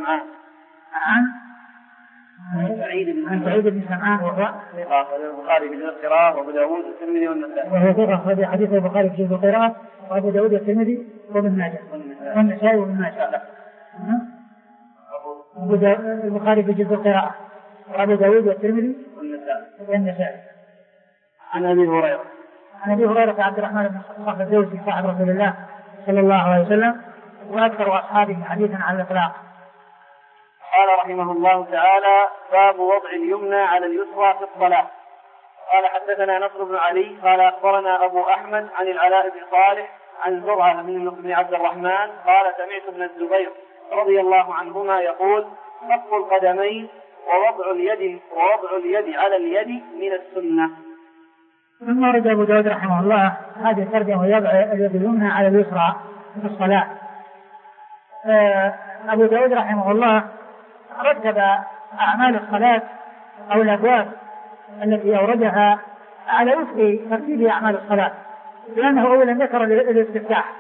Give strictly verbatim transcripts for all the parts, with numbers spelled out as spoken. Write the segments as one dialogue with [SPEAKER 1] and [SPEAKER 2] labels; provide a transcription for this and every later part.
[SPEAKER 1] سمعان عن سعيد بن سعيد بن سمعان وهو البخاري في جزء القراءة وأبو داود والترمذي والنسائي، وهو ثقة في حديث البخاري في جزء القراءة وأبو داود والترمذي وابن ماجه والنسائي وابن ماجه. البخاري في جزء القراءة وأبو داود والترمذي والنسائي. عن أبي هريرة عن أبي هريرة عبد الرحمن بن صخر الدوسي صاحب رسول الله صلى الله عليه وسلم وأكثر أصحابه حديثا على الإطلاق. قال رحمه الله تعالى: باب وضع اليمنى على اليسرى في الصلاة. قال: حدثنا نصر بن علي قال: أخبرنا أبو أحمد عن العلاء بن صالح عن زرعة بن عبد الرحمن قال: سمعت ابن الزبير رضي الله عنهما يقول: خف القدمين ووضع اليد ووضع اليد على اليد من السنة. ثم ورد أبو داود رحمه الله هذه الترجمة: ويضع اليد اليمنى على اليسرى في الصلاة. أبو داود رحمه الله رتب أعمال الصلاة أو الأبواب التي أوردها على وفق ترتيب أعمال الصلاة، لأنه أولا ذكر الاستفتاح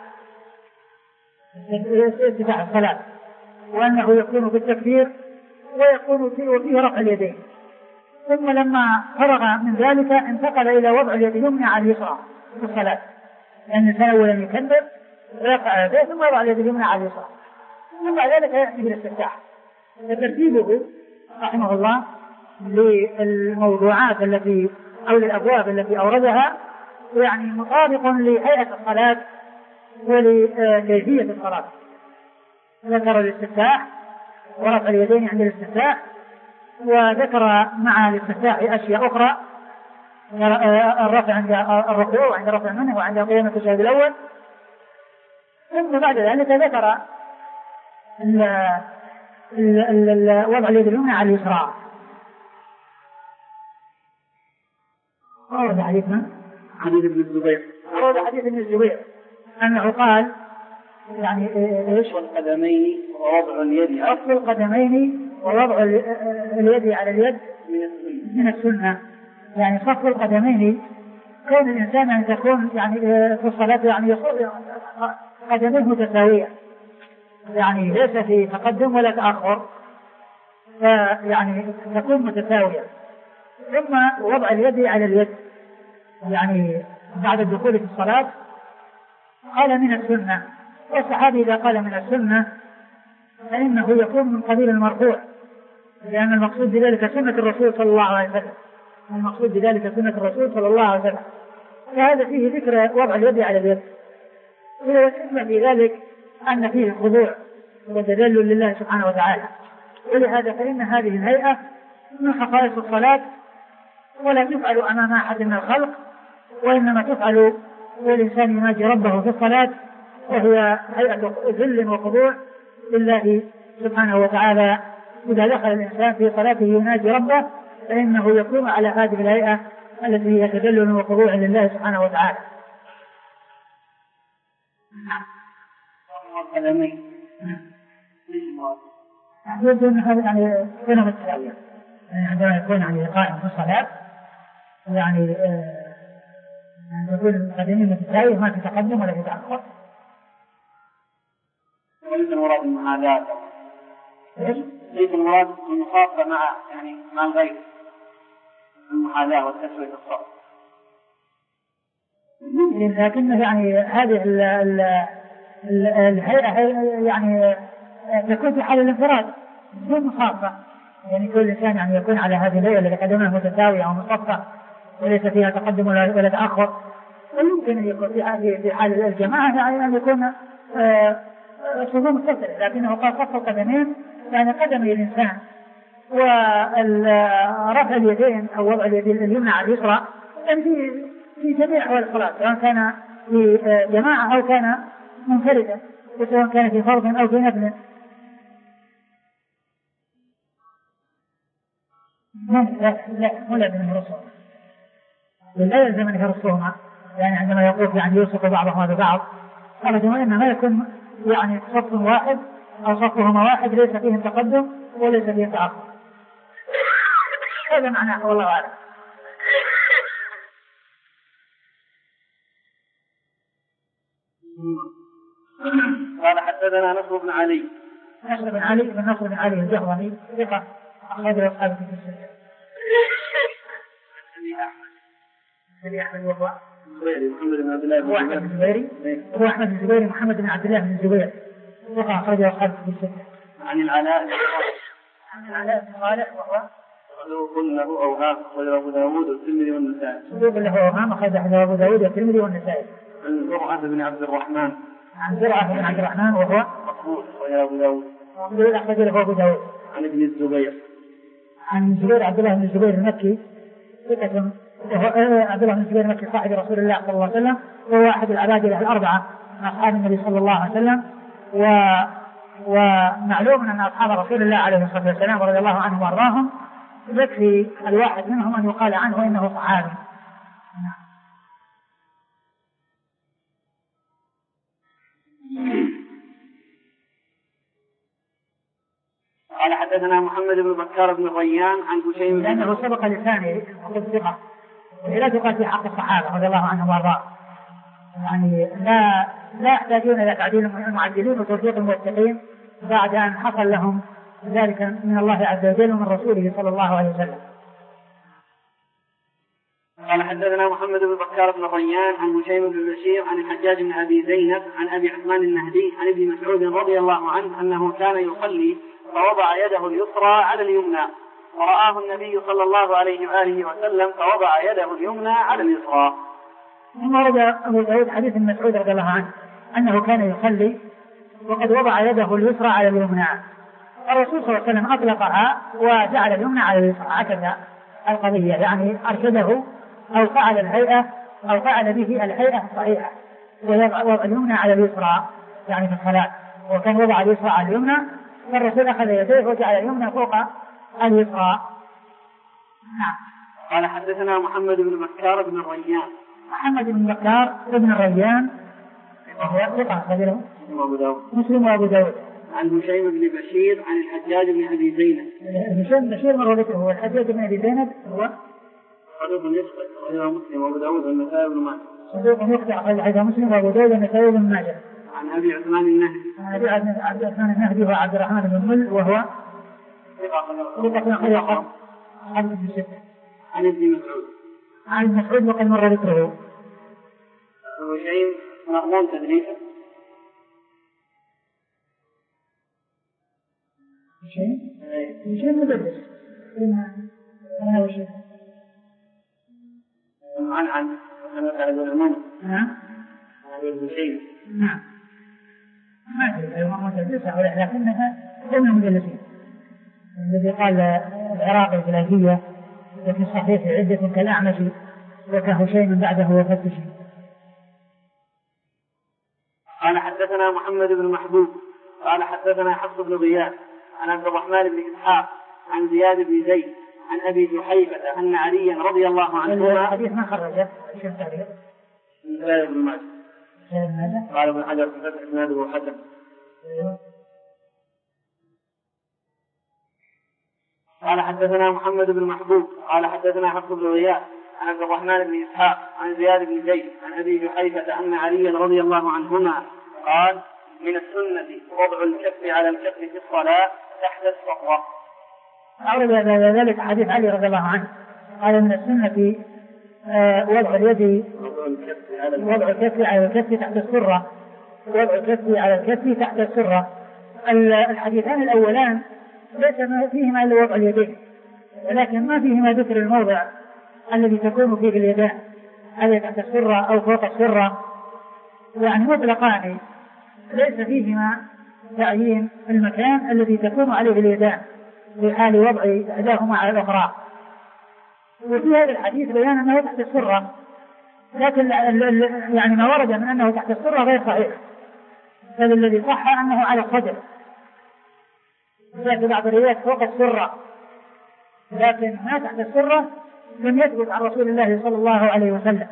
[SPEAKER 1] استفتاح الصلاة وأنه يكون بالتكبير ويكون فيه رفع اليدين، ثم لما فرغ من ذلك انتقل إلى وضع اليد اليمنى على اليسرى في الصلاة، لأن الإنسان أولا يكبر ويرفع يديه ثم يضع اليد اليمنى على اليسرى، ثم بعد ذلك يأتي بالاستفتاح. فترتيبه رحمه الله للموضوعات التي أو للأبواب التي أوردها يعني مطابق لهيئة الصلاة ولكيفية الصلاة. ذكر الاستفتاح ورفع اليدين عند الاستفتاح، وذكر مع الاستفتاح أشياء أخرى: الرفع عند الركوع وعند رفع منه وعند قيام التشهد الأول. ثم بعد ذلك ذكر وضع اليد اليمنى على اليسرى. ورد حديث من؟ حديث ابن الزبير. ورد حديث ابن الزبير أنه قال يعني إيش؟ القدمين ووضع اليد أصل القدمين ووضع اليد على اليد من السنة. يعني صف القدمين كون الإنسان أن تكون يعني في الصلاة يعني يصل قدميه متساوية، يعني ليس في تقدم ولا تأخر، يعني تكون متساوية. ثم وضع اليد على اليد يعني بعد الدخول في الصلاة قال من السنة، والصحابي إذا قال من السنة فإنه يكون من قبيل المرفوع، لأن المقصود بذلك سنة الرسول صلى الله عليه وسلم، المقصود بذلك سنة الرسول صلى الله عليه وسلم. فهذا فيه ذكر وضع اليد على اليد، والحكمة في ذلك أن فيه الخضوع وتذلل لله سبحانه وتعالى. ولهذا فإن هذه الهيئة من خصائص الصلاة ولا تفعل أمام أحد من الخلق، وإنما تفعل والإنسان يناجي ربه في الصلاة، وهي هيئة ذل وخضوع لله سبحانه وتعالى. إذا دخل الإنسان في صلاته يناجي ربه فإنه يقوم على هذه الهيئة التي هي تذلل وخضوع لله سبحانه وتعالى. يبدو أن هذا يعني كلمة التساوية، يعني عندما يكون يعني قائم في الصلاة يعني يقول القدمين متساوية ما في تقدم ولا في تأخر. وليس المراد المحاذاة، ليس المراد المخاطبة مع يعني مع الغير، المحاذاة والتسوية في الصف. لكن يعني هذه الهيئة يعني تكون في حال الانفراد بدون مخاطبة، يعني كل إنسان يعني يكون على هذه الهيئة التي قدمها متساوية أو مصفة وليس فيها تقدم ولا تأخر. ويمكن أن يكون في حال الجماعة يعني أن يكون صفوف متصلة، لكنه قال صف القدمين يعني قدمي الإنسان، ورفع اليدين أو وضع اليد اليمنى على اليسرى يعني في في جميع أحوال الصلاة، سواء كان في جماعة أو كان منفردا، وسواء كان في فرض أو في نفل. لا لا ولا من الرسول لا يلزم أن يرسوهما، يعني عندما يقول يعني يوصف بعضهما ببعض أبدا، وإنما يكون يعني صف واحد أو صفهما واحد ليس فيه تقدم وليس فيه تأخر. هذا معناه والله أعلم.
[SPEAKER 2] قال: حدثنا نصر بن علي
[SPEAKER 1] نصر بن علي بن نصر بن علي الجهضمي ثقة أخرجه أصحاب الكتب الستة. أبي أحمد وهو
[SPEAKER 2] محمد بن عبد الله بن
[SPEAKER 1] أحمد الزبيري هو أحمد الزبيري محمد بن عبد الله بن الزبير ثقة أخرجه أصحاب الكتب الستة.
[SPEAKER 2] عن العلاء
[SPEAKER 1] عن العلاء بن صالح وهو
[SPEAKER 2] صدوق له أوهام أخرجه أبو داود والترمذي والنسائي.
[SPEAKER 1] صدوق له أوهام أخرجه أبو داود والترمذي والنسائي.
[SPEAKER 2] عن زرعة بن عبد الرحمن
[SPEAKER 1] عن زرعة بن عبد الرحمن وهو
[SPEAKER 2] مقبول أخرجه أبو داود.
[SPEAKER 1] مقبول أخرجه أبو داود.
[SPEAKER 2] عن ابن الزبير
[SPEAKER 1] عن الزبير عبد الله بن الزبير المكي ثقة عبد الله بن الزبير المكي صاحب رسول الله صلى الله عليه وسلم وهو أحد العبادلة الأربعة من أصحاب النبي صلى الله عليه وسلم و ومعلوم أن أصحاب رسول الله عليه الصلاة والسلام رضي الله عنهم وأرضاهم يكفي الواحد منهم أن يقال عنه إنه صحابي.
[SPEAKER 2] قال حدثنا محمد بن بكار بن ريان عن هشيم
[SPEAKER 1] لأنه سبق لسانه الثقة لا تقال في حق الصحابة رضي الله عنهم وأرضاهم، يعني لا لا يحتاجون إلى تعديل المعدلين وتوفيق الموثقين بعد أن حصل لهم ذلك من الله عز وجل ومن رسوله صلى الله عليه وسلم.
[SPEAKER 2] قال حدثنا محمد بن بكار بن ريان عن هشيم بن بشير عن الحجاج بن أبي زينب عن أبي عثمان النهدي عن ابن مسعود رضي الله عنه أنه كان يصلي فوضع يده اليسرى على اليمنى ورآه النبي صلى الله عليه وآله وسلم فوضع يده اليمنى على اليسرى.
[SPEAKER 1] ثم ورد أبو داود حديث ابن مسعود رضي الله عنه أنه كان يصلي وقد وضع يده اليسرى على اليمنى، الرسول صلى الله عليه وسلم أطلقها وجعل اليمنى على اليسرى، هكذا القضية، يعني أرشده أو فعل الهيئة أو فعل به الهيئة الصحيحة ووضع اليمنى على اليسرى يعني في الصلاة، وكان وضع اليسرى على اليمنى فالرسول أخذ يديه وجعل اليمنى فوق اليسرى.
[SPEAKER 2] نعم. قال حدثنا محمد بن بكار بن الريان
[SPEAKER 1] محمد بن بكار بن الريان وهو ثقة أخرجه مسلم وأبو داود.
[SPEAKER 2] عن هشيم بن بشير عن الحجاج بن أبي زينب.
[SPEAKER 1] هشيم بن بشير مر ذكره هو الحجاج بن أبي زينب هو
[SPEAKER 2] صدوق يخطئ أخرجه مسلم وأبو داود والنسائي بن ماجه.
[SPEAKER 1] صدوق يخطئ أخرجه مسلم وأبو داود والنسائي بن ماجه.
[SPEAKER 2] عن أبي عثمان النهدي.
[SPEAKER 1] عن أبي عثمان النهدي هو عبد الرحمن بن مل وهو ثقة أخرجه عن ابن ستة.
[SPEAKER 2] عن ابن مسعود.
[SPEAKER 1] عن ابن مسعود وقد مر ذكره.
[SPEAKER 2] هشيم مأمون تدريسه.
[SPEAKER 1] هشيم هشيم مدرس. أنا وشيم.
[SPEAKER 2] عن عن أنا بعد العموم.
[SPEAKER 1] نعم.
[SPEAKER 2] هذا هشيم.
[SPEAKER 1] نعم. ما أدري هل هو مدرسة أو لا، لكنها هم مدرسين. الذي قال العراقي الفلافية وفي الصحيح عدة كالأعمش وكهشيم بعده وفتش.
[SPEAKER 2] قال حدثنا محمد بن محبوب قال حدثنا حفص بن غياث عن عبد الرحمن بن إسحاق عن زياد بن زيد عن أبي جحيفة أن عليا رضي الله عنهما.
[SPEAKER 1] الحديث ما خرجه شوف تاريخ
[SPEAKER 2] زياد بن ماجه قال ابن حجر في فتح إسناده حسن. قال حدثنا محمد بن محبوب قال حدثنا حفص بن غياث عن عبد الرحمن بن إسحاق عن زياد بن زيد عن أبي جحيفة أن عليا رضي الله عنهما قال من السنة وضع الكف على الكف في الصلاة تحت الصفرة.
[SPEAKER 1] أورد ذلك حديث علي رضي الله عنه قال من السنة وضع اليد وضع الكف على الكف تحت السرة وضع الكف على الكف تحت السرة. الحديثان الأولان ليس فيهما إلا وضع اليدين، ولكن ما فيهما ذكر الموضع الذي تكون فيه اليدان، هل تحت السرة أو فوق السرة، يعني مطلقان ليس فيهما تعيين المكان الذي تكون عليه اليدان في حال وضع إحداهما على الأخرى. وفي هذا الحديث بيان أنه تحت السرة، لكن يعني ما ورد من أنه تحت السرة غير صحيح، بل الذي صح أنه على الصدر، جاء بعض الروايات فوق السرة، لكن ما تحت السرة لم يثبت عن رسول الله صلى الله عليه وسلم.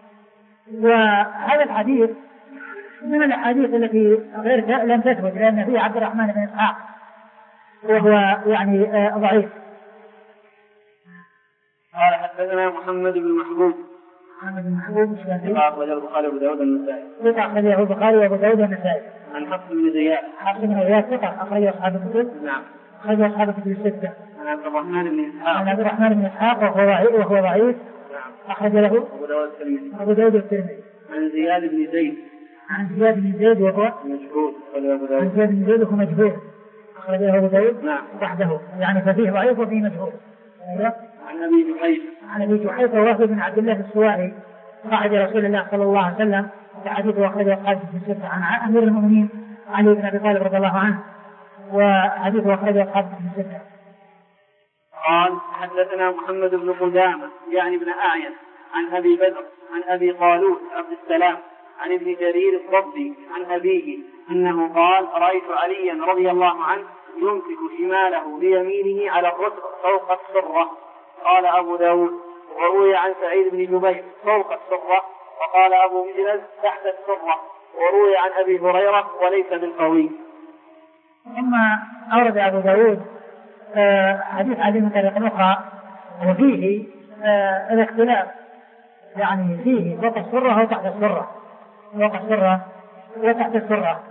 [SPEAKER 1] وهذا الحديث من الأحاديث التي غير لم تثبت، لأن فيه عبد الرحمن بن إسحاق وهو يعني ضعيف.
[SPEAKER 2] قال حدثنا محمد بن محبوب
[SPEAKER 1] محمد بن محبوب الشافعي
[SPEAKER 2] أخرجه البخاري وأبو داود والنسائي.
[SPEAKER 1] ثقة أخرجه البخاري وأبو داود والنسائي.
[SPEAKER 2] عن حفص بن زياد.
[SPEAKER 1] حفص بن زياد ثقة أخرجه أصحاب الكتب.
[SPEAKER 2] نعم.
[SPEAKER 1] أخرجه أصحاب الكتب الستة.
[SPEAKER 2] عن عبد الرحمن بن إسحاق.
[SPEAKER 1] عن عبد الرحمن بن إسحاق وهو ضعيف وهو ضعيف.
[SPEAKER 2] نعم.
[SPEAKER 1] أخرج له
[SPEAKER 2] أبو داود الترمذي.
[SPEAKER 1] أبو داود الترمذي.
[SPEAKER 2] عن زياد بن زيد.
[SPEAKER 1] عن زياد بن زيد وهو
[SPEAKER 2] مجهول.
[SPEAKER 1] عن زياد بن زيد وهو مجهول. أخرج له أبو داود.
[SPEAKER 2] نعم.
[SPEAKER 1] وحده يعني ففيه ضعيف وفيه مجهول.
[SPEAKER 2] عن أبي جحيفة.
[SPEAKER 1] عن أبي جحيفة وهو بن عبد الله السوائي صاحب رسول الله صلى الله عليه وسلم وحديثه أخرجه أصحاب الكتب الستة. عن أمير المؤمنين علي بن أبي طالب رضي الله عنه وحديثه أخرجه أصحاب الكتب الستة.
[SPEAKER 2] قال حدثنا محمد بن قدامة يعني بن أعين عن أبي بدر عن أبي قالوت عبد السلام عن ابن جرير الضبي عن أبيه أنه قال رأيت عليا رضي الله عنه يمسك شماله بيمينه على الرسغ فوق السرة. قال أبو داود وروي عن سعيد بن جبير فوق السرة وقال أبو مجلس تحت السرة وروي عن أبي هريرة وليس بالقوي.
[SPEAKER 1] ثم أورد أبو داود حديث علي من طريق أخرى وفيه آه الاختلاف يعني فيه فوق السرة أو تحت السرة فوق السرة وتحت السرة.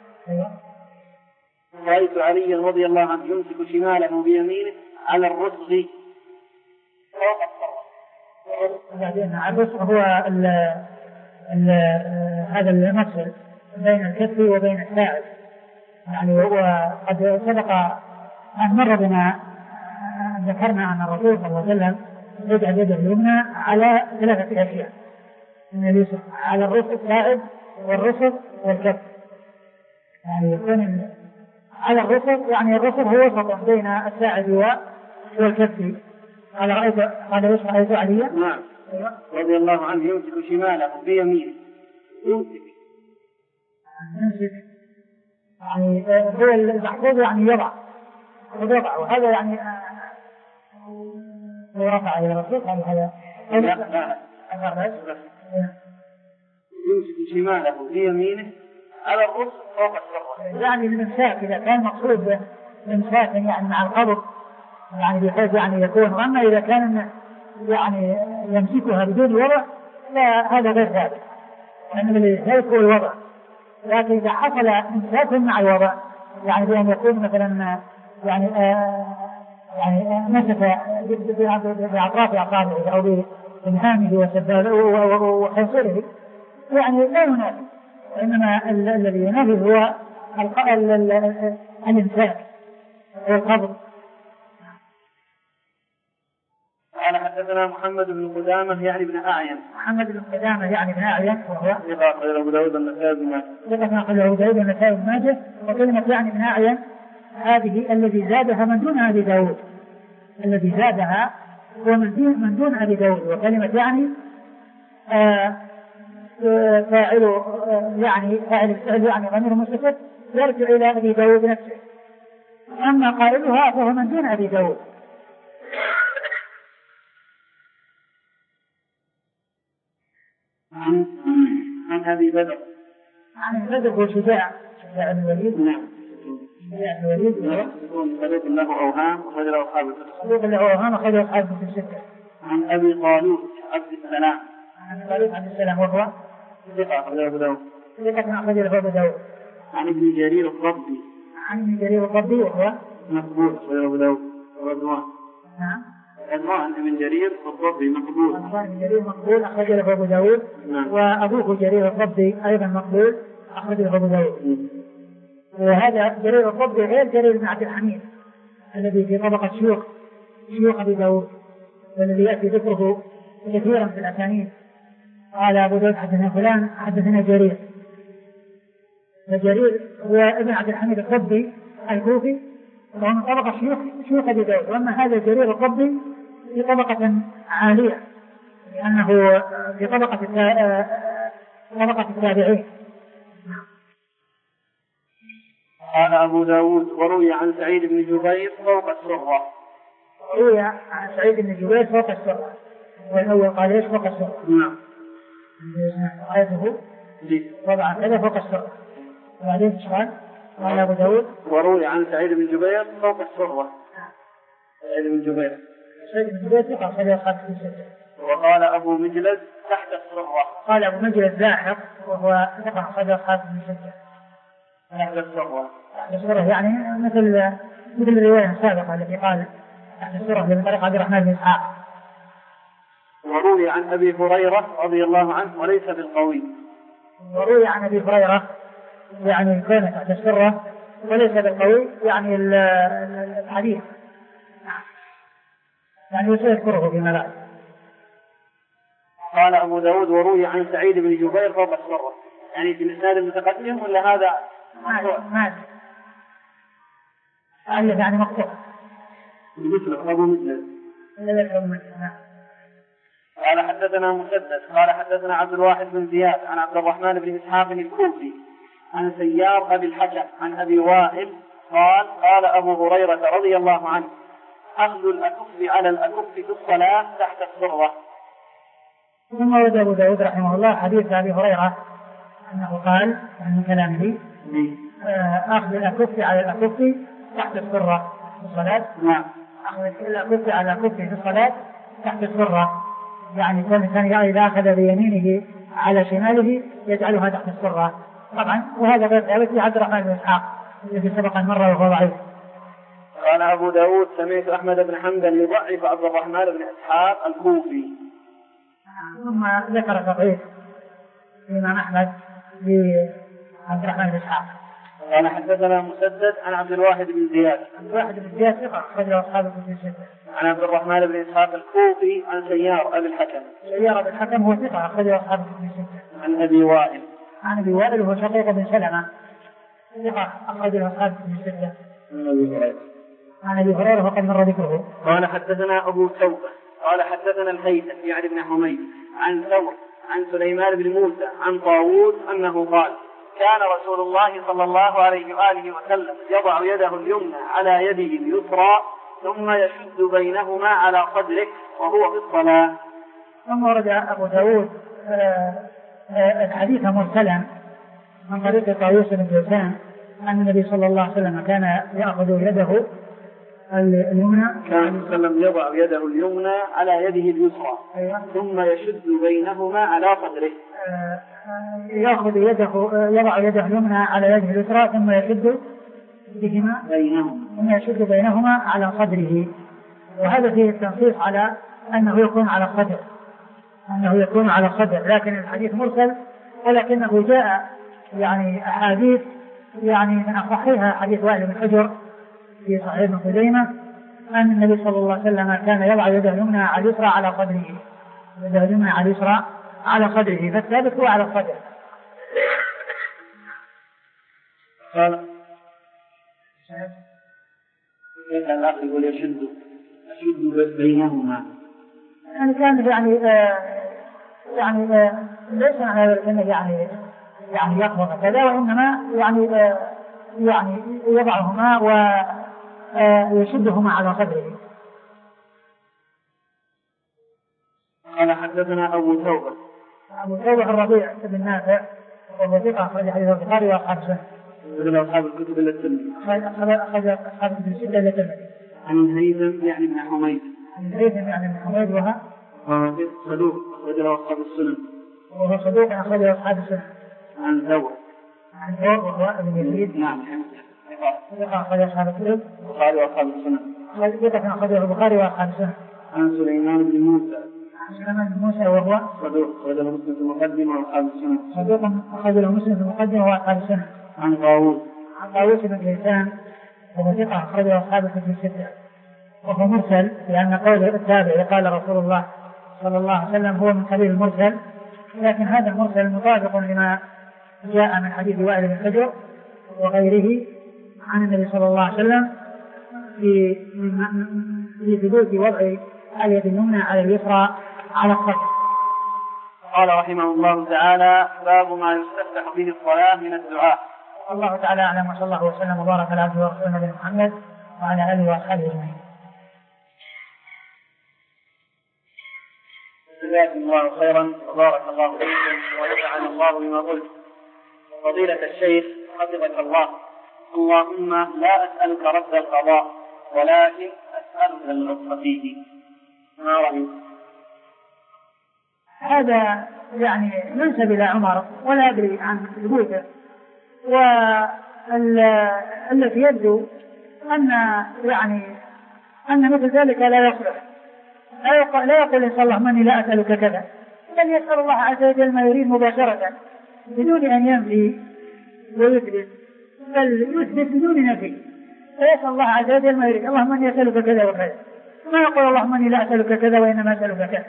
[SPEAKER 2] رأيت علي رضي الله عنه يمسك شماله بيمينه على الرسغ فوق السرة.
[SPEAKER 1] الرسغ هو ال ال هذا المفصل بين الكتف وبين الساعد يعني وهو قد سبق أن مر بنا ذكرنا أن الرسول صلى الله عليه وسلم يجعل يده اليمنى على ثلاثة أشياء من اليسر على الرسغ الساعد والرسغ والكف يعني يكون على الرسغ يعني الرسغ هو وسط بين الساعد والكف. قال رأيت قال ايش رأيت عليا
[SPEAKER 2] نعم رضي الله عنه يمسك شماله بيمينه يمسك
[SPEAKER 1] يمسك يعني هو المحفوظ يعني يضع يضع وهذا يعني لو رفع إلى الرسول هذا
[SPEAKER 2] هذا يمسك شماله بيمينه على الرسغ فوق السرة
[SPEAKER 1] يعني الإمساك إذا كان مقصود إمساك يعني مع القبض يعني بحيث يعني يكون. وأما إذا كان يعني يمسكها بدون وضع لا هذا غير ثابت لأن الإمساك هو الوضع. لكن إذا حصل إمساك مع الوضع يعني بأن يكون مثلا يعني آه يعني مسك بأطراف أصابعه أو بإبهامه وسبابه وخنصره يعني لا ينافي. إنما الذي ينافي هو الإمساك والقبض.
[SPEAKER 2] قال حدثنا محمد بن قدامة يعني بن أعين.
[SPEAKER 1] محمد بن قدامة يعني بن أعين وهو
[SPEAKER 2] ثقة أخرجه أبو داود والنسائي بن ماجه.
[SPEAKER 1] ثقة أخرجه أبو داود والنسائي بن ماجه. وكلمة يعني بن أعين هذه الذي زادها من دون أبي داود الذي زادها هو من دون أبي داود. وكلمة يعني آه فاعل آه يعني فاعل الفعل يعني ضمير مستتر يرجع إلى أبي داود نفسه. أما قائلها فهو من دون أبي داود.
[SPEAKER 2] عن عن أبي بدر
[SPEAKER 1] عن بدر هو شجاع شجاع بن الوليد.
[SPEAKER 2] نعم
[SPEAKER 1] شجاع بن الوليد
[SPEAKER 2] يكون صدوق له أوهام أخرج له أصحاب الكتب.
[SPEAKER 1] صدوق له أوهام أخرج له أصحاب الكتب الستة.
[SPEAKER 2] عن أبي قالوت عبد السلام
[SPEAKER 1] عن قالوت عبد السلام وهو
[SPEAKER 2] ثقة أخرجه أبو داود.
[SPEAKER 1] ثقة أخرج له أبو داود.
[SPEAKER 2] عن ابن جرير الضبي
[SPEAKER 1] عن ابن جرير الضبي وهو
[SPEAKER 2] مقبول أخرجه أبو داود. رضوان
[SPEAKER 1] نعم
[SPEAKER 2] رضوان ابن جرير الضبي مقبول.
[SPEAKER 1] رضوان ابن جرير مقبول أخرج له أبو داود.
[SPEAKER 2] نعم.
[SPEAKER 1] وأبوه جرير الضبي أيضا مقبول أخرج له أبو داود. وهذا جرير الضبي غير جرير بن عبد الحميد الذي في طبقة شيوخ شيوخ أبي داود والذي يأتي ذكره كثيرا في الأسانيد. قال أبو داود حدثنا فلان حدثنا جرير. فجرير هو ابن عبد الحميد الضبي الكوفي وهو من طبقة شيوخ شيوخ أبي داود. وأما هذا جرير الضبي في طبقة عالية لأنه في طبقة طبقة التابعين.
[SPEAKER 2] قال أبو داود وروي عن سعيد بن جبير فوق السرة.
[SPEAKER 1] روي عن سعيد بن جبير فوق السرة والأول قال ايش فوق السرة.
[SPEAKER 2] نعم.
[SPEAKER 1] آيته وضع كذا فوق السرة. وبعدين قال قال أبو داود
[SPEAKER 2] وروي عن سعيد بن جبير فوق السرة. سعيد بن جبير
[SPEAKER 1] سعيد بن جبير ثقة أخرج أصحاب الكتب الستة.
[SPEAKER 2] وقال أبو مجلد تحت السرة.
[SPEAKER 1] قال أبو مجلد لاحق وهو ثقة أخرجه أصحاب ابن ستة.
[SPEAKER 2] تحت السرة.
[SPEAKER 1] تحت السرة يعني مثل مثل الرواية السابقة التي قال تحت السرة من طريق عبد الرحمن بن إسحاق.
[SPEAKER 2] وروي عن أبي هريرة رضي الله عنه وليس بالقوي.
[SPEAKER 1] وروي عن أبي هريرة يعني كان تحت السرة وليس بالقوي يعني الحديث يعني يذكره فيما بعد.
[SPEAKER 2] قال أبو داود وروي عن سعيد بن جبير فوق السرة، يعني في الإسناد المتقدم ولا هذا
[SPEAKER 1] مقطوع؟ ما أدري يعني مقطوع
[SPEAKER 2] مثل أبو مسلم. قال حدثنا مسدد قال حدثنا عبد الواحد بن زياد عن عبد الرحمن بن إسحاق الكوفي عن سيار أبي الحكم عن أبي وائل قال قال أبو هريرة رضي الله عنه أخذ الأكف على الأكف في الصلاة تحت السرة.
[SPEAKER 1] ثم ورد أبو داود رحمه الله حديث أبي هريرة أنه قال من كلامه أخذ الأكف على الأكف تحت السرة في الصلاة.
[SPEAKER 2] نعم.
[SPEAKER 1] أخذ الأكف على الأكف في الصلاة تحت السرة يعني كان إذا أخذ بيمينه على شماله يجعلها تحت السرة طبعا، وهذا غير ثابت في عبد الرحمن بن إسحاق الذي سبق مرة وهو ضعيف.
[SPEAKER 2] قال أبو داود سمعت أحمد بن حنبل يضعف عبد الرحمن بن إسحاق الكوفي.
[SPEAKER 1] ثم ذكر تضعيف الإمام أحمد لعبد الرحمن بن إسحاق.
[SPEAKER 2] قال حدثنا مسدد عن عبد الواحد بن زياد.
[SPEAKER 1] عبد الواحد بن زياد ثقة أخرجه أصحاب الكتب الستة.
[SPEAKER 2] عن عبد الرحمن بن إسحاق الكوفي عن سيار أبي الحكم.
[SPEAKER 1] سيار أبي الحكم هو ثقة أخرجه أصحاب الكتب الستة.
[SPEAKER 2] عن أبي وائل.
[SPEAKER 1] عن أبي وائل هو شقيق بن سلمة ثقة أخرجه أصحاب الكتب الستة. عن أبي هريرة وقد مر ذكره.
[SPEAKER 2] قال حدثنا أبو توبة قال حدثنا الهيثم يعني بن حميد عن ثور عن سليمان بن موسى عن طاووس أنه قال كان رسول الله صلى الله عليه وآله وسلم يضع يده اليمنى على يده اليسرى ثم يشد بينهما على صدره وهو في الصلاة.
[SPEAKER 1] ثم ورد أبو داود الحديث مرسلا من طريق طاووس بن كيسان أن النبي صلى الله عليه وسلم كان يأخذ يده اليمنى
[SPEAKER 2] كان وسلم يضع يده اليمنى على يده اليسرى.
[SPEAKER 1] أيوة.
[SPEAKER 2] ثم يشد بينهما على صدره.
[SPEAKER 1] يأخذ يده يضع يده اليمنى على يده اليسرى ثم يشد بهما
[SPEAKER 2] بينهما
[SPEAKER 1] ثم يشد بينهما على صدره، وهذا فيه التنصيص على أنه يكون على الصدر أنه يكون على الصدر لكن الحديث مرسل، ولكنه جاء يعني أحاديث يعني من أصحها حديث وائل بن حجر في صحيح ابن خزيمة أن النبي صلى الله عليه وسلم كان يضع يده اليمنى على اليسرى على صدره يده اليمنى على اليسرى على صدره فالثابت هو على الصدر.
[SPEAKER 2] قال كيف الأخ يقول يشد يشد بينهما
[SPEAKER 1] يعني كان يعني آه يعني آه ليس معنى ذلك يعني يعني يقبض كذا وإنما يعني آه يعني يضعهما ويشدهما على صدره.
[SPEAKER 2] قال حدثنا أبو توبة
[SPEAKER 1] أبو توبة الربيع بن نافع وهو ثقة أخرج حديث البخاري وأصحاب السنن.
[SPEAKER 2] مثل أصحاب الكتب إلا الترمذي.
[SPEAKER 1] أخرج أصحاب الكتب الستة إلا الترمذي.
[SPEAKER 2] عن الهيثم يعني بن حميد.
[SPEAKER 1] عن الهيثم يعني بن حميد وهو
[SPEAKER 2] صدوق أخرج له أصحاب السنن.
[SPEAKER 1] وهو صدوق أخرج له أصحاب السنن.
[SPEAKER 2] عن ثور.
[SPEAKER 1] عن ثور وهو ابن يزيد.
[SPEAKER 2] نعم.
[SPEAKER 1] ثقة أخرج أصحاب الكتب.
[SPEAKER 2] البخاري وأصحاب السنن.
[SPEAKER 1] ثقة أخرجه البخاري وأصحاب السنن.
[SPEAKER 2] عن سليمان بن موسى.
[SPEAKER 1] سليمان بن موسى وهو
[SPEAKER 2] صدوق أخرج له مسلم في المقدمة وأصحاب السنن.
[SPEAKER 1] صدوق أخرج له مسلم في المقدمة وأصحاب السنن.
[SPEAKER 2] عن طاووس.
[SPEAKER 1] عن طاووس بن كيسان وهو ثقة أخرج له أصحاب الكتب الستة وهو مرسل لأن قوله التابع قال رسول الله صلى الله عليه وسلم هو من قبيل المرسل، لكن هذا المرسل مطابق لما جاء من حديث وائل بن حجر وغيره عن النبي صلى الله عليه وسلم في في ثبوت وضع اليد اليمنى على اليسرى على الصدر.
[SPEAKER 2] قال رحمه الله تعالى باب ما يستفتح به الصلاة من الدعاء.
[SPEAKER 1] الله تعالى أعلم وصلى الله وسلم وبارك على عبده ورسوله نبينا محمد وعلى آله وأصحابه أجمعين.
[SPEAKER 2] جزاكم الله خيرا وبارك الله فيكم ونفعنا الله بما قلت. فضيلة الشيخ حفظك الله، اللهم لا أسألك رد القضاء ولكن أسألك اللطف فيه، ما رأيك؟
[SPEAKER 1] هذا يعني ينسب إلى عمر ولا أدري عن ثبوته. والذي يبدو أن يعني أن مثل ذلك لا يصلح، لا يقول إن شاء الله مني لا أسألك كذا، بل يسأل الله عز وجل ما يريد مباشرة بدون أن ينفي ويثبت، بل يثبت بدون نفي، فيسأل الله عز وجل ما يريد. اللهم اني اسالك كذا وكذا، ما يقول اللهم اني لا اسالك كذا وانما اسالك كذا.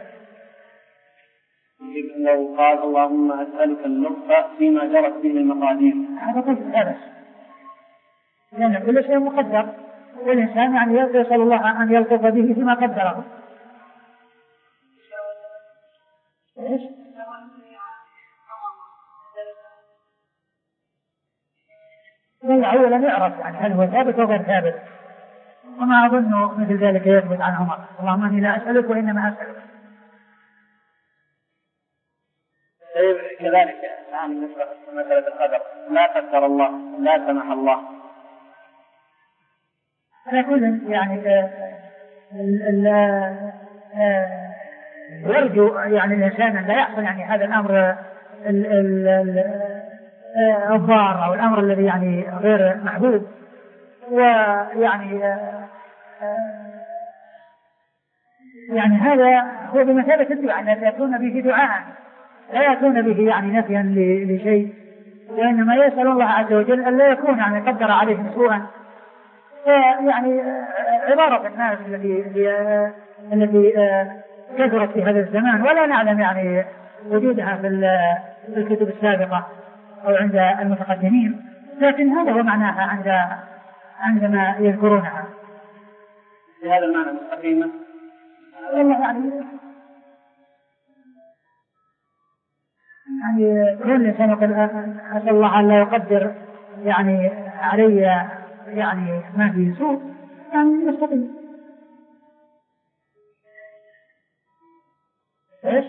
[SPEAKER 2] لو قال اللهم اسالك اللطف فيما جرت به المقادير،
[SPEAKER 1] هذا قصد هذا، لان كل شيء مقدر، والانسان يعني يسال الله ان يلطف به فيما قدره. ايش؟ لا هو لم يعرف يعني هل هو ثابت او غير ثابت، وما اظن مثل ذلك يثبت عن عمر. اللهم اني لا اسالك وانما اسالك.
[SPEAKER 2] كذلك الان بالنسبه لمساله القدر، لا قدر الله لا سمح الله،
[SPEAKER 1] على كل يعني يرجو يعني الانسان ان لا يحصل يعني هذا الامر الضار او الامر الذي يعني غير محبوب، ويعني يعني هذا هو بمثابة الدعاء الذي يأتون به دعاء، لا يأتون به يعني نفيا لشيء، وإنما يسأل الله عز وجل أن لا يكون يعني قدر عليهم سوءا. يعني عبارة الناس التي التي كثرت في هذا الزمان ولا نعلم يعني وجودها في الكتب السابقة أو عند المتقدمين، لكن هذا هو معناها عند عندما يذكرونها.
[SPEAKER 2] هذا المعنى مستقيما
[SPEAKER 1] والله يعني يعني كل إنسان يقول أسأل الله أن لا يقدر يعني علي يعني ما فيه سوء، يعني مستقيم. إيش؟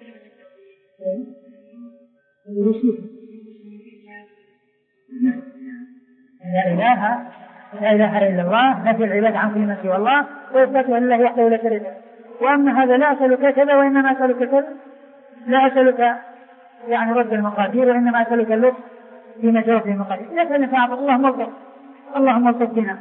[SPEAKER 1] لا إله لا إله إلا الله، نفي العباد عن كل ما سوى الله، وإثباتها لله وحده لا شريك له. وأما هذا لا أسألك كذا وإنما أسألك كذا، لا أسألك يعني رد المقادير وإنما أسألك اللطف فيما جرت به المقادير. إذا كان فعل اللهم الطف اللهم الطف بنا.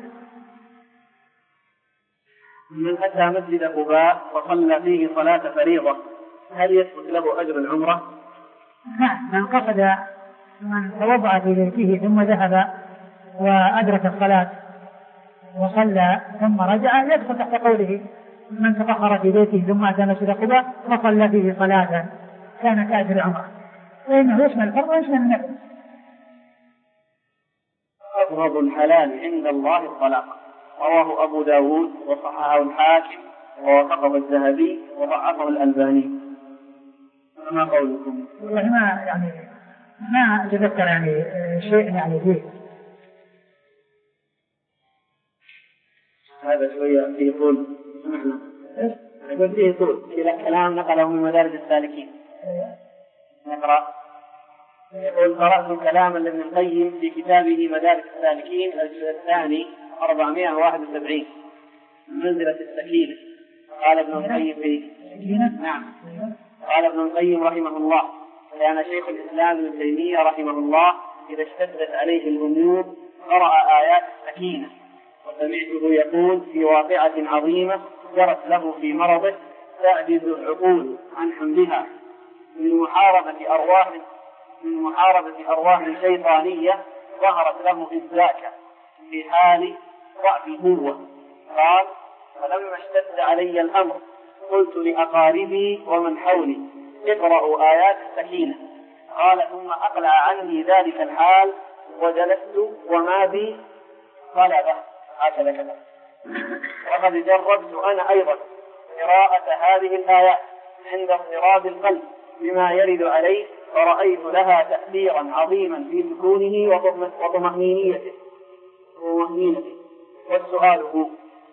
[SPEAKER 2] من أتى مسجد قباء وصلى فيه صلاة فريضة هل يثبت له أجر العمرة؟
[SPEAKER 1] نعم، من قصد من توضأ في بيته ثم ذهب وأدرك الصلاة وصلى ثم رجع يدخل تحت قوله من تطهر في بيته ثم أتى مسجد قباء وصلى فيه صلاة كان كأجر العمرة، وإنه يشمل الفرض ويشمل النفل.
[SPEAKER 2] أبغض الحلال عند الله الطلاق، رواه أبو داود وصححه الحاكم ووافقه الذهبي وضعفه الألباني. فما قولكم؟
[SPEAKER 1] والله ما يعني ما أتذكر يعني شيء يعني فيه.
[SPEAKER 2] هذا شوية فيه طول، سمعنا يقول فيه طول إلى كلام نقله من مدارج السالكين. نقرأ. يقول قرأت كلاما لابن القيم في كتابه مدارج السالكين الجزء الثاني أربعمائة وواحد وسبعين منزلة السكينة. قال ابن القيم في نعم قال ابن القيم رحمه الله: كان شيخ الإسلام ابن تيمية رحمه الله إذا اشتدت عليه الهموم قرأ آيات السكينة، وسمعته يقول في واقعة عظيمة جرت له في مرضه تعجز العقول عن حملها من محاربة أرواح من محاربة أرواح شيطانية ظهرت له إذ في حال ضعف القوة. قال: فلما اشتد علي الأمر قلت لأقاربي ومن حولي: اقرأوا آيات السكينة. قال: ثم أقلع عني ذلك الحال وجلست وما بي غلبة. هكذا كذا. وقد جربت أنا أيضا قراءة هذه الآيات عند اضطراب القلب بما يرد عليه، فرأيت لها تأثيرا عظيما في سكونه وطمأنينته. والسؤال هو: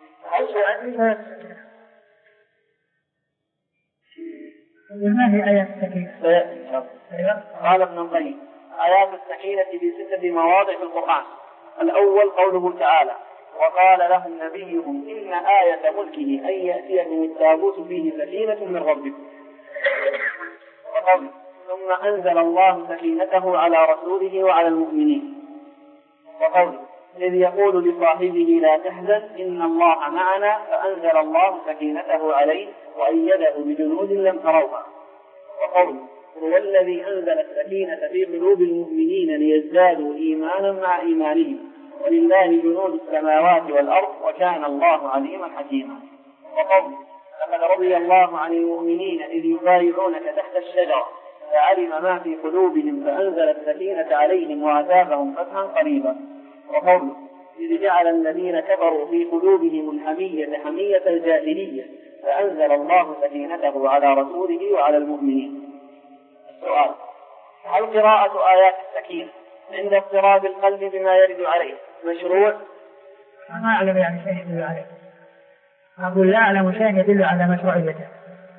[SPEAKER 1] ما هي آيات السكينة؟
[SPEAKER 2] قال ابن القيم: آيات السكينة في ستة مواضع في القرآن. الأول قوله تعالى: وقال لهم نبيهم إن آية ملكه أن يأتيكم التابوت فيه سكينة من ربكم. وقوله ثم أنزل الله سكينته على رسوله وعلى المؤمنين، وقوله إذ يقول لصاحبه لا تحزن إن الله معنا فأنزل الله سكينته عليه وأيده بجنود لم تروها، وقوله هو الذي أنزل السكينة في قلوب المؤمنين ليزدادوا إيمانا مع إيمانهم ولله جنود السماوات والأرض وكان الله عليما حكيما، وقوله لقد رضي الله عن المؤمنين إذ يبايعونك تحت الشجرة فعلم ما في قلوبهم فأنزل السكينة عليهم وأثابهم فتحا قريبا، وقوله إذ جعل الذين كفروا في قلوبهم الحمية حمية الجاهلية فأنزل الله سكينته على رسوله وعلى المؤمنين. السؤال: هل قراءة آيات السكينة عند اضطراب القلب بما يرد عليه مشروع؟
[SPEAKER 1] ما أعلم يعني شيء يدل عليه، أقول لا أعلم شيء يدل على مشروعيته.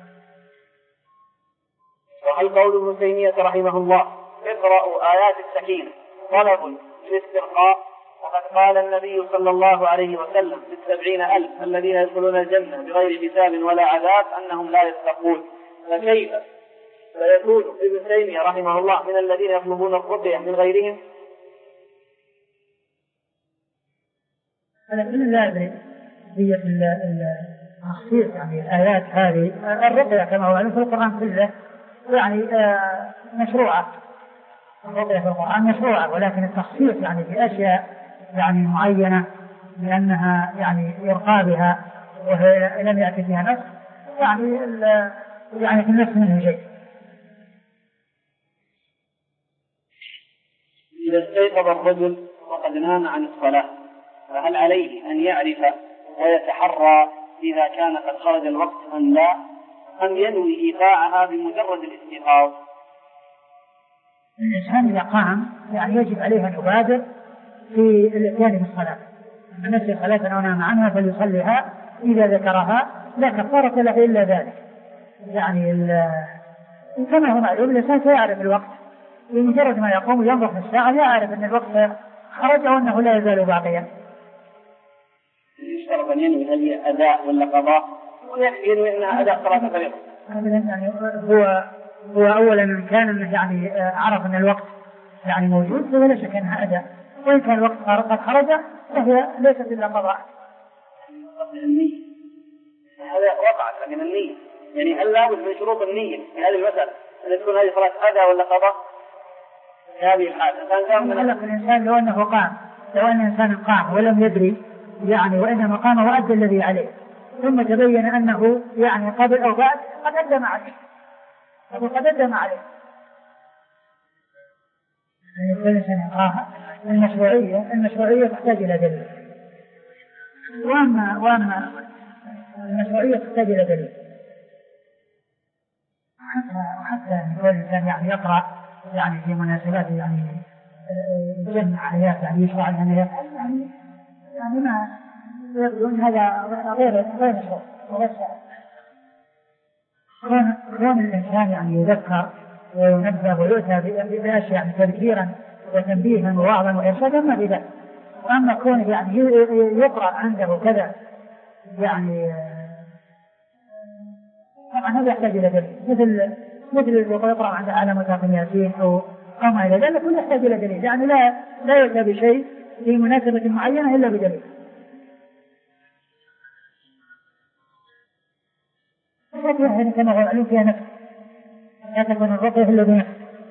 [SPEAKER 2] وهل قول ابن تيمية رحمه الله اقرأوا آيات السكينة طلب للاسترقاء، وقد قال النبي صلى الله عليه وسلم للسبعين ألف الذين يدخلون الجنة بغير حساب ولا عذاب أنهم لا يسترقون، فكيف فيكون ابن تيمية رحمه الله من الذين يطلبون الرقية من غيرهم؟
[SPEAKER 1] أنا من لا أدري هي التخصيص يعني الآيات هذه الرقية كما هو في القرآن كله يعني مشروعة، الرقية في القرآن مشروعة، ولكن التخصيص يعني في أشياء يعني معينة لأنها يعني يرقى بها وهي لم يأتي فيها نص يعني يعني في النفس منه شيء.
[SPEAKER 2] إذا استيقظ الرجل وقد نام عن الصلاة فهل عليه أن يعرف ويتحرى إذا كان قد خرج الوقت أم لا، أم ينوي إيقاعها بمجرد الاستيقاظ؟
[SPEAKER 1] الإنسان إذا قام يعني يجب عليه أن يبادر في الاتيان بالصلاة، من نسي صلاة أو نام عنها فليصليها إذا ذكرها لا كفارة له إلا ذلك. يعني كما هو معلوم الإنسان سيعرف الوقت بمجرد ما يقوم ينظر في الساعة يعرف أن الوقت خرج وأنه لا يزال باقيا.
[SPEAKER 2] يشترط أن ينوي هل أداء ولا قضاء، ويكفي ينوي أنها أداء صلاة فريضة.
[SPEAKER 1] يعني هو هو أولا إن كان يعني عرف أن الوقت يعني موجود فلا شك أنها أداء، وإن كان الوقت قد خرج فهي ليست إلا قضاء.
[SPEAKER 2] النية هذا وقعت لكن النية يعني هل لابد من شروط النية في هذه المسألة أن تكون هذه صلاة أداء ولا قضاء؟ في هذه الحالة كان
[SPEAKER 1] خلق الإنسان لو أنه قام، لو أن الإنسان قام ولم يدري يعني وإنما قام وأدى الذي عليه ثم تبين أنه يعني قبل أو بعد قد أدى ما عليه، قد أدى ما عليه. المشروعية المشروعية تحتاج إلى دليل، وأما وأما المشروعية تحتاج إلى دليل. حتى حتى يقول الإنسان يعني يقرأ يعني في مناسبات يعني جمع آيات يعني يشرع أن يفعل يعني يعني ما يقولون هذا غير غير مشروع وغير شرع. كون كون الإنسان يعني يذكر وينبه ويؤتى بأشياء تذكيرا وتنبيها ووعظا وإرشادا ما في ذلك. وأما كون يعني يقرأ عنده كذا يعني طبعا هذا يحتاج إلى دليل، مثل مثل يقرأ عنده على متاقم ياسين أو أو ما إلى ذلك كله يحتاج إلى دليل، يعني لا لا يؤتى بشيء في مناسبة معينة إلا بدليل. هذا كما هو معلوم فيها نفس لا تكون الرقية إلا بنفس،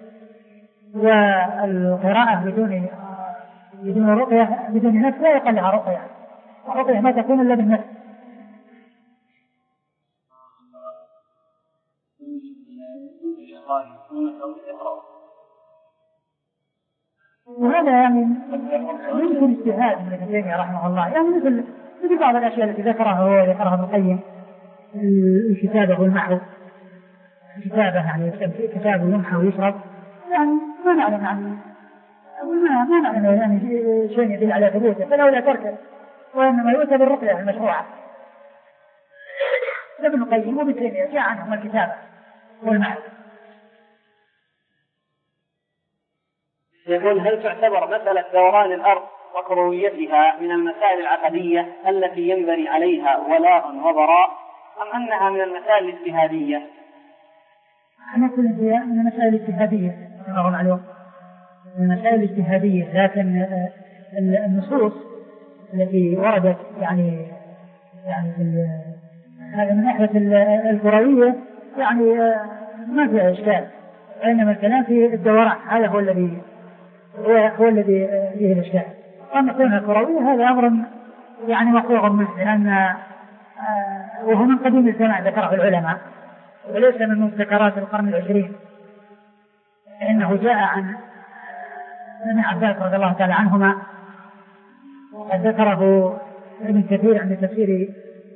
[SPEAKER 1] والقراءة بدون بدون رقية بدون نفس لا يقل لها رقية، الرقية ما تكون إلا بالنفس. وهذا يعني يمكن اجتهاد من ابن تيمية رحمه الله، يعني مثل مثل بعض الأشياء التي ذكرها هو ذكرها ابن القيم، الكتابة والمحو، الكتابة يعني كتابه يمحى ويشرب، يعني ما نعلم يعني ما ما نعلم يعني شيء يدل على ثبوته، فلولا تركه وإنما يؤتى بالرقية المشروعة. ابن القيم وابن تيمية جاء عنهم الكتابة والمحو.
[SPEAKER 2] يقول هل تعتبر مسألة دوران الأرض وكرويتها من المسائل العقدية التي ينبني عليها ولاء وبراء، أم أنها من المسائل الاجتهادية؟
[SPEAKER 1] أنا أقول من المسائل الاجتهادية رغم اليوم من المسائل الاجتهادية، لكن النصوص التي وردت يعني يعني هذا من ناحية الكروية يعني ما فيها إشكال، وإنما الكلام في الدوران هذا هو الذي هو, هو الذي فيه الإشكال. أما كونها كروية هذا أمر يعني مفروغ منه، لأن وهو من قديم الزمان ذكره العلماء وليس من مبتكرات القرن العشرين، إنه جاء عن ابن عباس رضي الله تعالى عنهما قد ذكره ابن كثير عند تفسير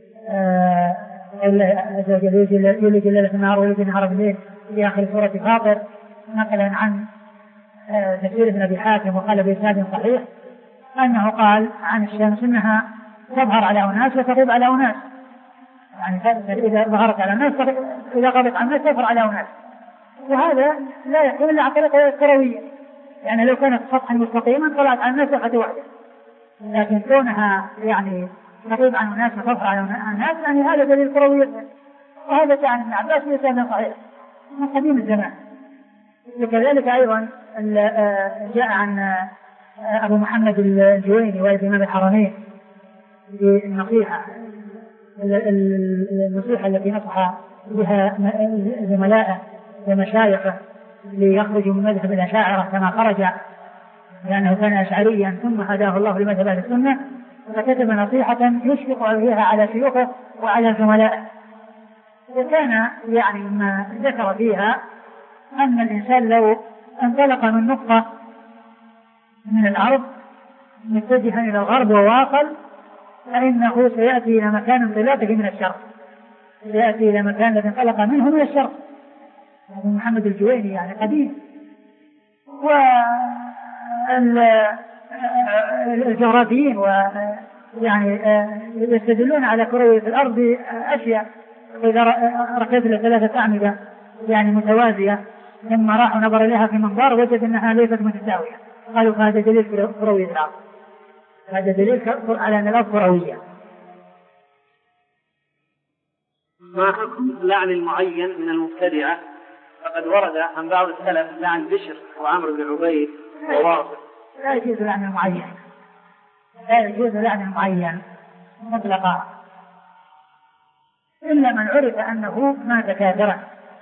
[SPEAKER 1] يولج الليل في النهار ويولج النهار في الليل في آخر سورة فاطر، نقلا عن تفسير ابن أبي حاتم وقال بإسناد صحيح أنه قال عن الشمس أنها تظهر على أناس وتغيب على أناس، يعني إذا ظهرت على الناس إذا غابت عن الناس تظهر على أناس، وهذا لا يحتمل إلا عن طريقة كروية، يعني لو كانت سطحا مستقيما طلعت على الناس دفعة واحدة، لكن كونها يعني تغيب عن الناس وتظهر على الناس يعني هذا دليل كروي، وهذا جاء عن ابن عباس بإسناد صحيح من قديم الزمان. وكذلك أيضا جاء عن أبو محمد الجويني والد إمام الحرمين بالنصيحة النصيحة التي نصح بها زملائه ومشايخه ليخرجوا من مذهب الأشاعرة كما خرج، لأنه كان أشعريا ثم هداه الله لمذهب أهل السنة، فكتب نصيحة يشفق فيها على شيوخه وعلى زملائه. وكان يعني ما ذكر فيها أن الإنسان لو انطلق من نقطة من الأرض متجها إلى الغرب وواصل فإنه سيأتي إلى مكان انطلاقه من الشرق، سيأتي إلى مكان الذي انطلق منه من الشرق. أبو محمد الجويني يعني قديم. والجغرافيين ويعني يستدلون على كروية الأرض أشياء، إذا ركبت لثلاثة أعمدة يعني متوازية ثم راح نظر إليها في منظار وجد أنها ليست متساوية، قالوا هذا دليل كروية الأرض، هذا دليل على أن الأرض كروية.
[SPEAKER 2] ما حكم اللعن المعين من المبتدعة؟ فقد ورد عن بعض السلف لعن بشر وعمرو بن عبيد وواصل.
[SPEAKER 1] لا يجوز لعن المعين، لا يجوز لعن المعين مطلقا إلا من عرف أنه مات كافرا.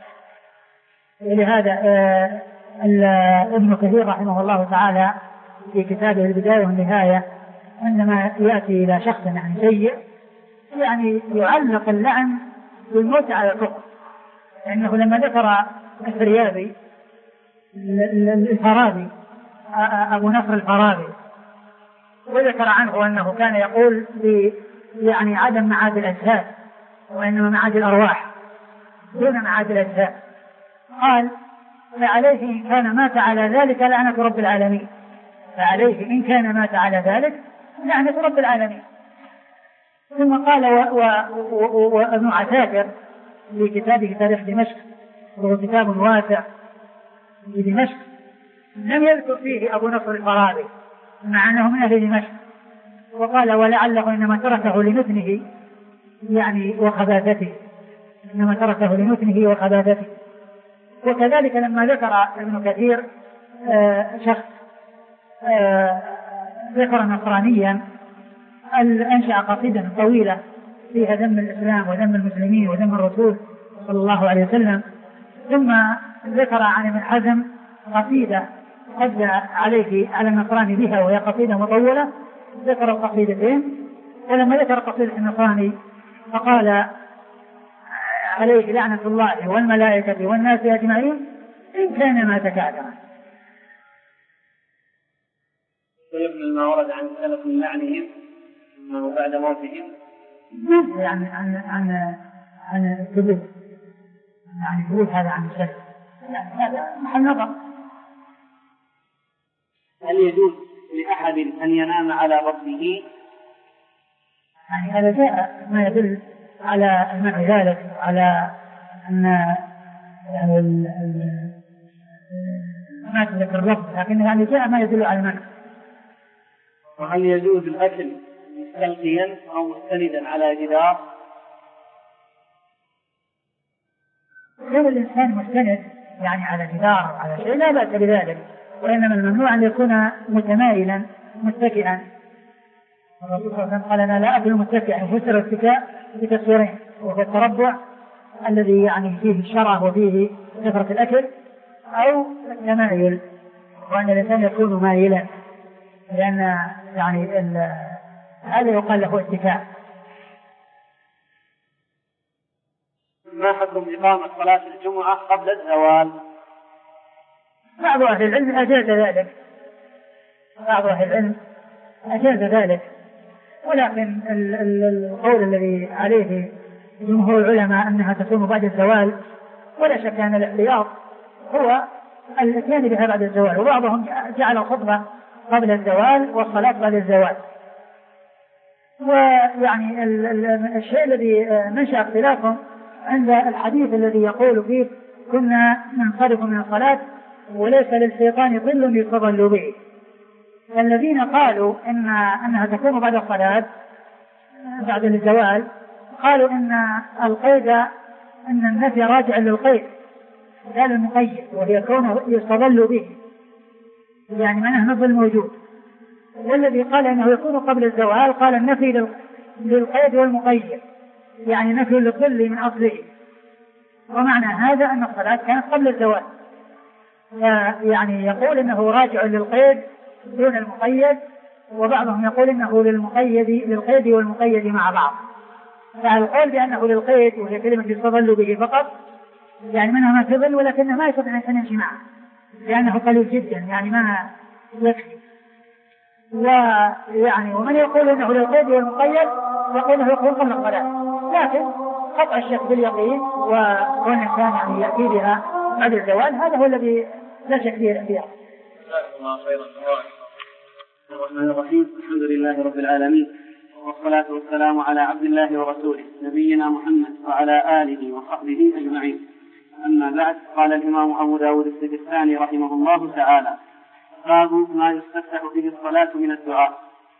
[SPEAKER 1] ولهذا ابن كثير رحمه الله تعالى في كتابه البداية والنهاية عندما يأتي إلى شخص يعني سيء يعني يعلق اللعن بالموت على الكفر، لأنه لما ذكر الفريابي الفارابي أبو نصر الفارابي وذكر عنه أنه كان يقول يعني عدم معاد الأجساد وإنما معاد الأرواح دون معاد الأجساد، قال فعليه إن كان مات على ذلك لعنة رب العالمين، فعليه إن كان مات على ذلك لعنة رب العالمين. ثم قال وابن عساكر في كتابه تاريخ دمشق وهو كتاب واسع في دمشق لم يذكر فيه أبو نصر الفارابي مع أنه من أهل دمشق، وقال ولعله إنما تركه لنتنه يعني وخباثته، إنما تركه لنتنه وخباثته. وكذلك لما ذكر ابن كثير آه شخص آه ذكر نصرانيا أنشأ قصيدة طويلة فيها ذم الإسلام وذم المسلمين وذم الرسول صلى الله عليه وسلم، ثم ذكر عن ابن حزم قصيدة قد عليه على النصراني بها وهي قصيدة مطولة، ذكر القصيدتين. ولما ذكر قصيدة النصراني فقال عليه لعنة الله والملائكة والناس أجمعين إن كان مات كافرا.
[SPEAKER 2] ويبنى ما ورد عن سلف من لعنهم أنه بعد موتهم
[SPEAKER 1] يعني عن عن عن الثبوت، يعني ثبوت هذا عن السلف هذا محل نظر.
[SPEAKER 2] هل يجوز لأحد أن ينام على بطنه؟
[SPEAKER 1] يعني هذا جاء ما يدل على منع ذلك، على أن ما تذكر اللفظ، لكن يعني جاء ما يدل على المنع.
[SPEAKER 2] وهل يجوز الأكل مستلقيا أو مستندا على جدار؟
[SPEAKER 1] كان الإنسان مستند يعني على جدار على شيء لا بأس بذلك، وإنما الممنوع أن يكون متمايلا متكئا. الرسول صلى الله عليه وسلم قال أنا لا أكل متكئا، فسر الاتكاء بتصويرين، وهو التربع الذي يعني فيه الشرع وفيه كثرة الأكل، أو التمايل وأن الإنسان يكون مايلا، لأن يعني هذا يقال له اتكاء.
[SPEAKER 2] ما حكم إقامة صلاة الجمعة قبل الزوال؟
[SPEAKER 1] بعض أهل العلم أجاز ذلك، بعض أهل العلم أجاز ذلك، ولكن القول الذي عليه جمهور العلماء أنها تكون بعد الزوال، ولا شك أن الاحتياط هو الاتيان بها بعد الزوال، وبعضهم جعل الخطبة قبل الزوال والصلاة بعد الزوال. ويعني الشيء الذي منشأ اختلافهم عند الحديث الذي يقول فيه كنا ننصرف من الصلاة وليس للشيطان ظل يستظل به. الذين قالوا إن أنها تكون بعد الصلاة بعد الزوال قالوا إن القيد أن النفي راجع للقيد قال المقيد، وهي كونه يستظل به يعني منه نظل موجود. والذي قال أنه يكون قبل الزوال قال النفي للقيد والمقيد، يعني نفي للظل من أصله، ومعنى هذا أن الصلاة كانت قبل الزوال، يعني يقول إنه راجع للقيد دون المقيد، وبعضهم يقول إنه للمقيد للقيد والمقيد مع بعض. فالقول بأنه للقيد وهي كلمة يستظل به فقط يعني منها ما تظل، ولكنه ما يستطيع أن يمشي معه لأنه قليل جدا يعني ما يكفي. ويعني ومن يقول إنه للقيد والمقيد يقول إنه يكون قبل الصلاة، لكن قطع الشك باليقين وكون الإنسان يعني يأتي بها بعد الزوال هذا هو الذي لا شك فيه الاختيار.
[SPEAKER 2] الرحمن الرحيم. الحمد لله رب العالمين، والصلاة والسلام على عبد الله ورسوله نبينا محمد وعلى آله وصحبه أجمعين. أما بعد، قال الإمام أبو داود السجستاني رحمه الله تعالى: باب ما يستفتح به الصلاة من الدعاء.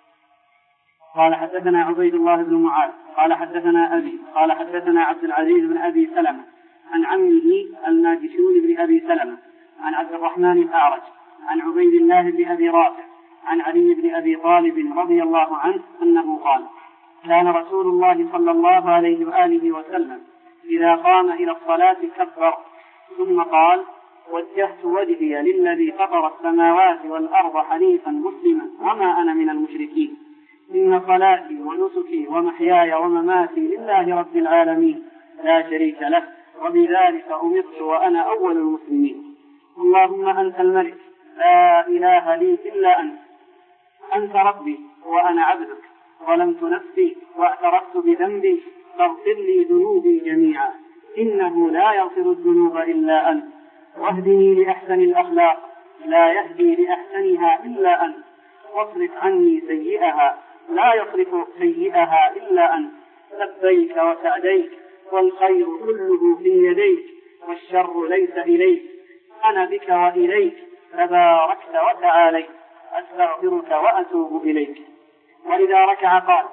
[SPEAKER 2] قال حدثنا عبيد الله بن معاذ قال حدثنا أبي قال حدثنا عبد العزيز بن أبي سلمة عن عمه الناجشون بن أبي سلمة عن عبد الرحمن الأعرج عن عبيد الله بن أبي رافع عن علي بن أبي طالب رضي الله عنه أنه قال: كان رسول الله صلى الله عليه وآله وسلم إذا قام إلى الصلاة كبر ثم قال: وجهت وجهي للذي فطر السماوات والأرض حنيفا مسلما وما أنا من المشركين، إن صلاتي ونسكي ومحياي ومماتي لله رب العالمين لا شريك له، وبذلك أمرت وأنا أول المسلمين. اللهم أنت الملك لا إله لي إلا أنت، أنت ربي وأنا عبدك، ظلمت نفسي واعترفت بذنبي، فاغفر لي ذنوبي جميعا، إنه لا يغفر الذنوب إلا أنت، واهدني لأحسن الأخلاق لا يهدي لأحسنها إلا أنت، واصرف عني سيئها لا يصرف سيئها إلا أنت، لبيك وسعديك والخير كله في يديك والشر ليس إليك، أنا بك وإليك تباركت وتعاليت، أستغفرك وأتوب إليك. وإذا ركع قال: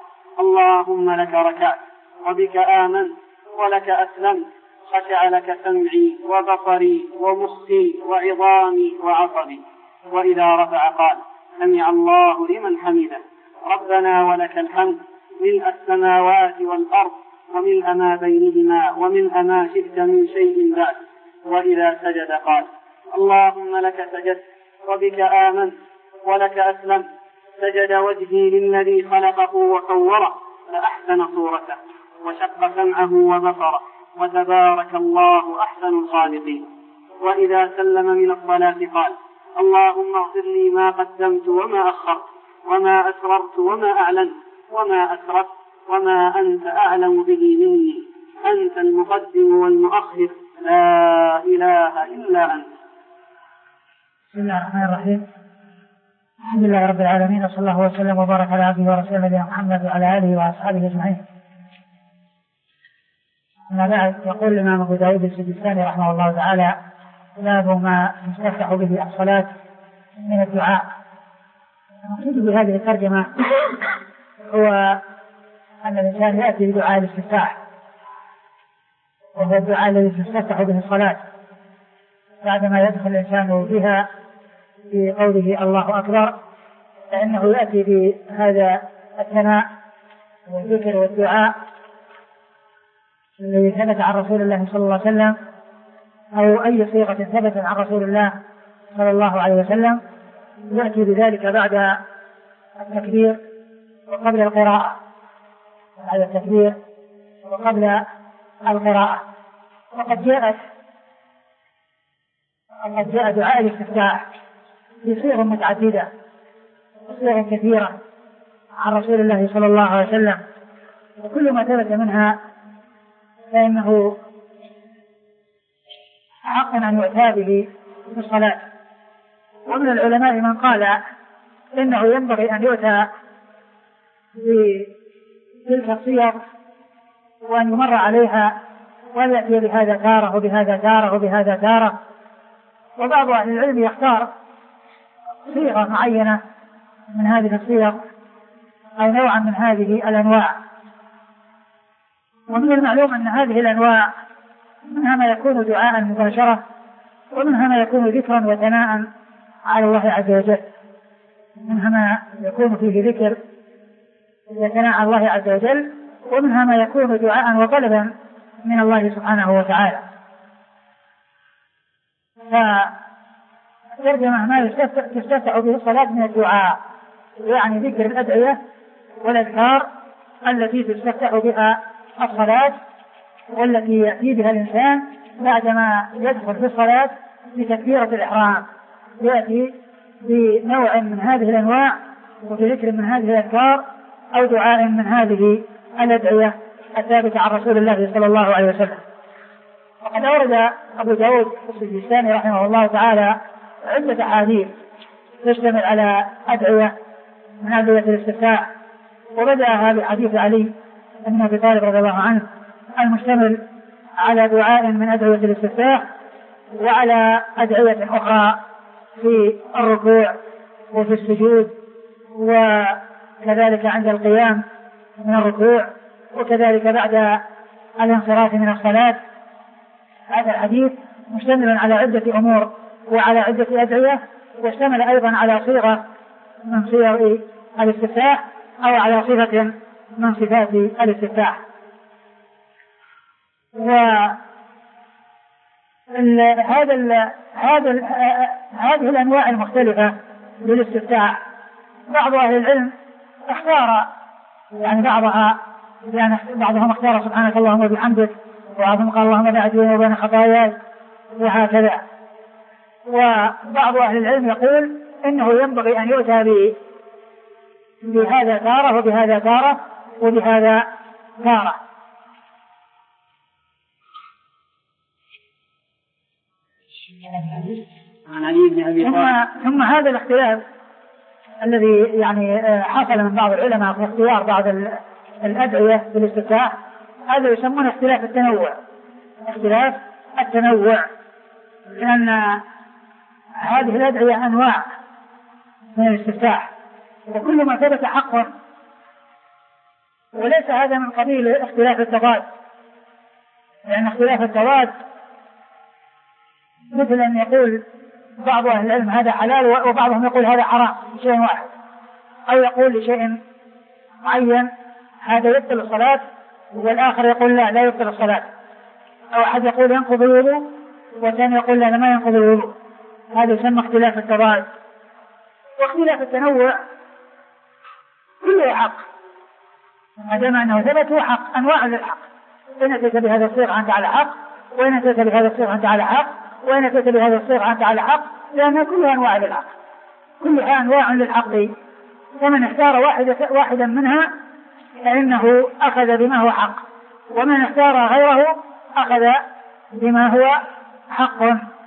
[SPEAKER 2] اللهم لك ركعت وبك آمنت ولك أسلمت، خشع لك سمعي وبصري ومخي وعظامي وعصبي. وإذا رفع قال: سمع الله لمن حمده، ربنا ولك الحمد، ملء السماوات والأرض وملء ما بينهما وملء ما شئت من شيء بعد. وإذا سجد قال: اللهم لك سجدت وبك آمنت ولك أسلمت، سجد وجهي للذي خلقه وصوره فأحسن صورته وشق سمعه وبصره، وتبارك الله أحسن الخالقين. وإذا سلم من الصلاة قال: اللهم اغفر لي ما قدمت وما أخرت وما أسررت وما أعلنت وما أسرفت وما أنت أعلم به مني، أنت المقدم والمؤخر لا إله إلا أنت.
[SPEAKER 1] بسم الله الرحمن الرحيم. الحمد لله رب العالمين، وصلى الله وسلم وبارك على عبده ورسوله نبينا محمد وعلى آله وأصحابه أجمعين. أما بعد، يقول الإمام أبو داود السجستاني رحمه الله تعالى: باب ما يستفتح به الصلاة من الدعاء. المقصود بهذه الترجمة هو أن الإنسان يأتي بدعاء الاستفتاح، وهو وهو الدعاء الذي تستفتح به الصلاة بعدما يدخل الإنسان بها في قوله الله أكبر، فإنه يأتي بهذا الثناء والذكر والدعاء الذي ثبت عن رسول الله صلى الله عليه وسلم، أو أي صيغة ثبت عن رسول الله صلى الله عليه وسلم، يأتي بذلك بعد التكبير وقبل القراءة، بعد التكبير وقبل القراءة. وقد جاءت وقد جاء دعاء الاستفتاح في صيغ متعددة وصيغ كثيرة عن رسول الله صلى الله عليه وسلم، وكل ما ثبت منها فإنه حق أن يؤتى به في الصلاة. ومن العلماء من قال إنه ينبغي أن يؤتى بتلك الصيغ وأن يمر عليها وأن يأتي بهذا تارة وبهذا تارة وبهذا تارة. وبعض أهل العلم يختار صيغة معينة من هذه الصيغ أو نوعا من هذه الأنواع. ومن المعلوم أن هذه الأنواع منها ما يكون دعاء مباشرة، ومنها ما يكون ذكرا وثناء على الله عز وجل، منها ما يكون فيه ذكر وثناء على الله عز وجل، ومنها ما يكون دعاء وطلبا من الله سبحانه وتعالى. فترجمة ما تستفتح به الصلاة من الدعاء، يعني ذكر الأدعية والأذكار التي تستفتح بها الصلاة والتي يأتي بها الإنسان بعدما يدخل في الصلاة بتكبيرة الإحرام، يأتي بنوع من هذه الأنواع وبذكر من هذه الأذكار أو دعاء من هذه الأدعية الثابتة عن رسول الله صلى الله عليه وسلم. وقد أورد أبو داود السجستاني رحمه الله تعالى عدة أحاديث تشتمل على أدعية من أدعية الاستفتاح، وبدأها بحديث علي بن أبي طالب رضي الله عنه المشتمل على دعاء من أدعية الاستفتاح وعلى أدعية أخرى في الركوع وفي السجود وكذلك عند القيام من الركوع وكذلك بعد الانصراف من الصلاة. هذا الحديث مشتمل على عدة أمور وعلى عدة أدعية، واشتمل أيضا على صيغة من صيغ الاستفتاح أو على صفة من صفات الاستفتاح. وهذا هذا هذه الأنواع المختلفة للاستفتاح بعض أهل العلم اختار يعني بعضها، يعني بعضهم اختار سبحانك اللهم وبحمدك، وبعضهم قال اللهم باعد بيني وبين خطاياي، وهكذا. وبعض أهل العلم يقول إنه ينبغي أن يؤتى به بهذا تارة وبهذا تارة وبهذا تارة. ثم, ثم هذا الاختلاف الذي يعني حصل من بعض العلماء في اختيار بعض الأدعية بالاستفتاح، هذا يسمونه اختلاف التنوع. اختلاف التنوع لأن هذه الأدعية أنواع من الاستفتاح، وكل ما ثبت حقا، وليس هذا من قبيل اختلاف التضاد، لأن اختلاف التضاد مثل أن يقول بعض أهل العلم هذا حلال وبعضهم يقول هذا حرام شيء واحد، أو يقول لشيء معين هذا يبطل الصلاة والآخر يقول لا لا يبطل الصلاة، أو أحد يقول ينقض الوضوء والثاني يقول لا ما ينقض الوضوء. هذا يسمى اختلاف التضاد. واختلاف التنوع كله حق ما دام أنه ثبت هو حق، أنواع للحق. إن أتيت بهذا الصيغ أنت على حق، وإن أتيت بهذا الصيغ أنت على حق، وإن أتيت بهذا الصيغ أنت على حق، لأنها كلها أنواع للحق، كلها أنواع للحق. فمن اختار واحدة واحدا منها فإنه أخذ بما هو حق، ومن اختار غيره أخذ بما هو حق.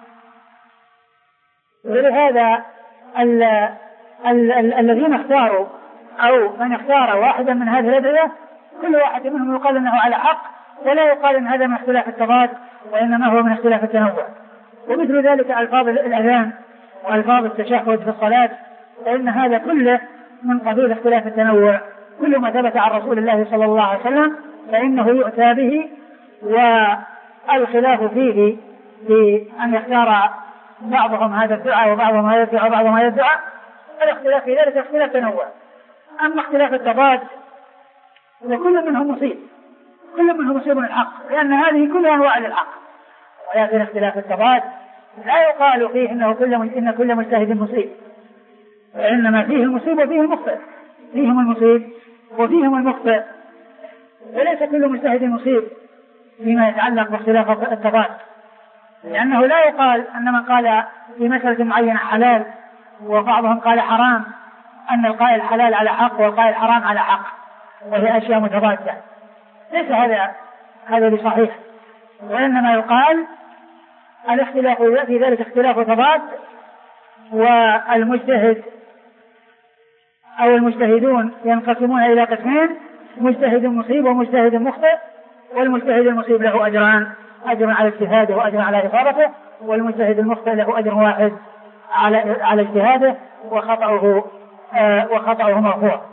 [SPEAKER 1] ولهذا ال ال ال الذين اختاروا أو من اختار واحدا من هذه الأدعية كل واحد منهم يقال أنه على حق، ولا يقال أن هذا من اختلاف التضاد، وإنما هو من اختلاف التنوع. ومثل ذلك ألفاظ الأذان وألفاظ التشهد في الصلاة، فإن هذا كله من قبيل اختلاف التنوع. كل ما ثبت عن رسول الله صلى الله عليه وسلم فإنه يؤتى به الخلاف فيه في أن يختار بعضهم هذا الدعاء وبعضهم هذا الدعاء وبعضهم هذا الدعاء، الاختلاف في ذلك اختلاف تنوع. أما اختلاف التضاد وكل منهم مصيب، كل منهم مصيب الحق، لأن هذه كلها أنواع للحق. ولكن اختلاف التضاد لا يقال فيه إنه كل إن كل مجتهد مصيب، وإنما فيه المصيب وفيه المخطئ، فيهم المصيب وفيهم المخطئ، وليس كل مجتهد مصيب فيما يتعلق باختلاف التضاد، لأنه لا يقال أن من قال في مسألة معينة حلال وبعضهم قال حرام أن القائل حلال على حق والقائل حرام على حق، وهي أشياء متضادة. ليس هذا هذا بصحيح، وإنما يقال الاختلاف في ذلك اختلاف تضاد، والمجتهد أو المجتهدون ينقسمون إلى قسمين: مجتهد مصيب ومجتهد مخطئ، والمجتهد المصيب له أجران: أجر على اجتهاده وأجر على إصابته، والمجتهد المخطئ له أجر واحد على على اجتهاده وخطأه آه وخطأه مرفوع.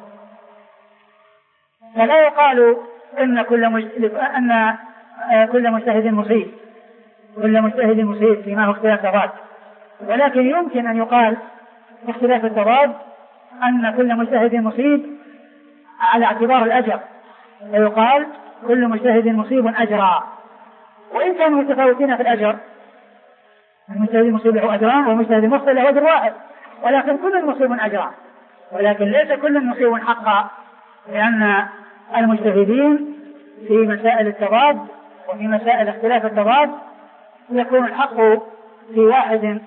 [SPEAKER 1] فلا يقال إن كل مجتهد أن آه كل مجتهد مصيب كل مجتهد مصيب فيما هو اختلاف تضاد، ولكن يمكن أن يقال في اختلاف التضاد أن كل مجتهد مصيب على اعتبار الأجر، ويقال كل مجتهد مصيب أجرا، وإن كانوا متفاوتين في الأجر. المجتهد المصيب له أجران والمجتهد المخطئ له أجر واحد، ولكن كل مصيب أجران، ولكن ليس كل مصيب حقا، لأن المجتهدين في مسائل التضاد وفي مسائل اختلاف التضاد يكون الحق في واحد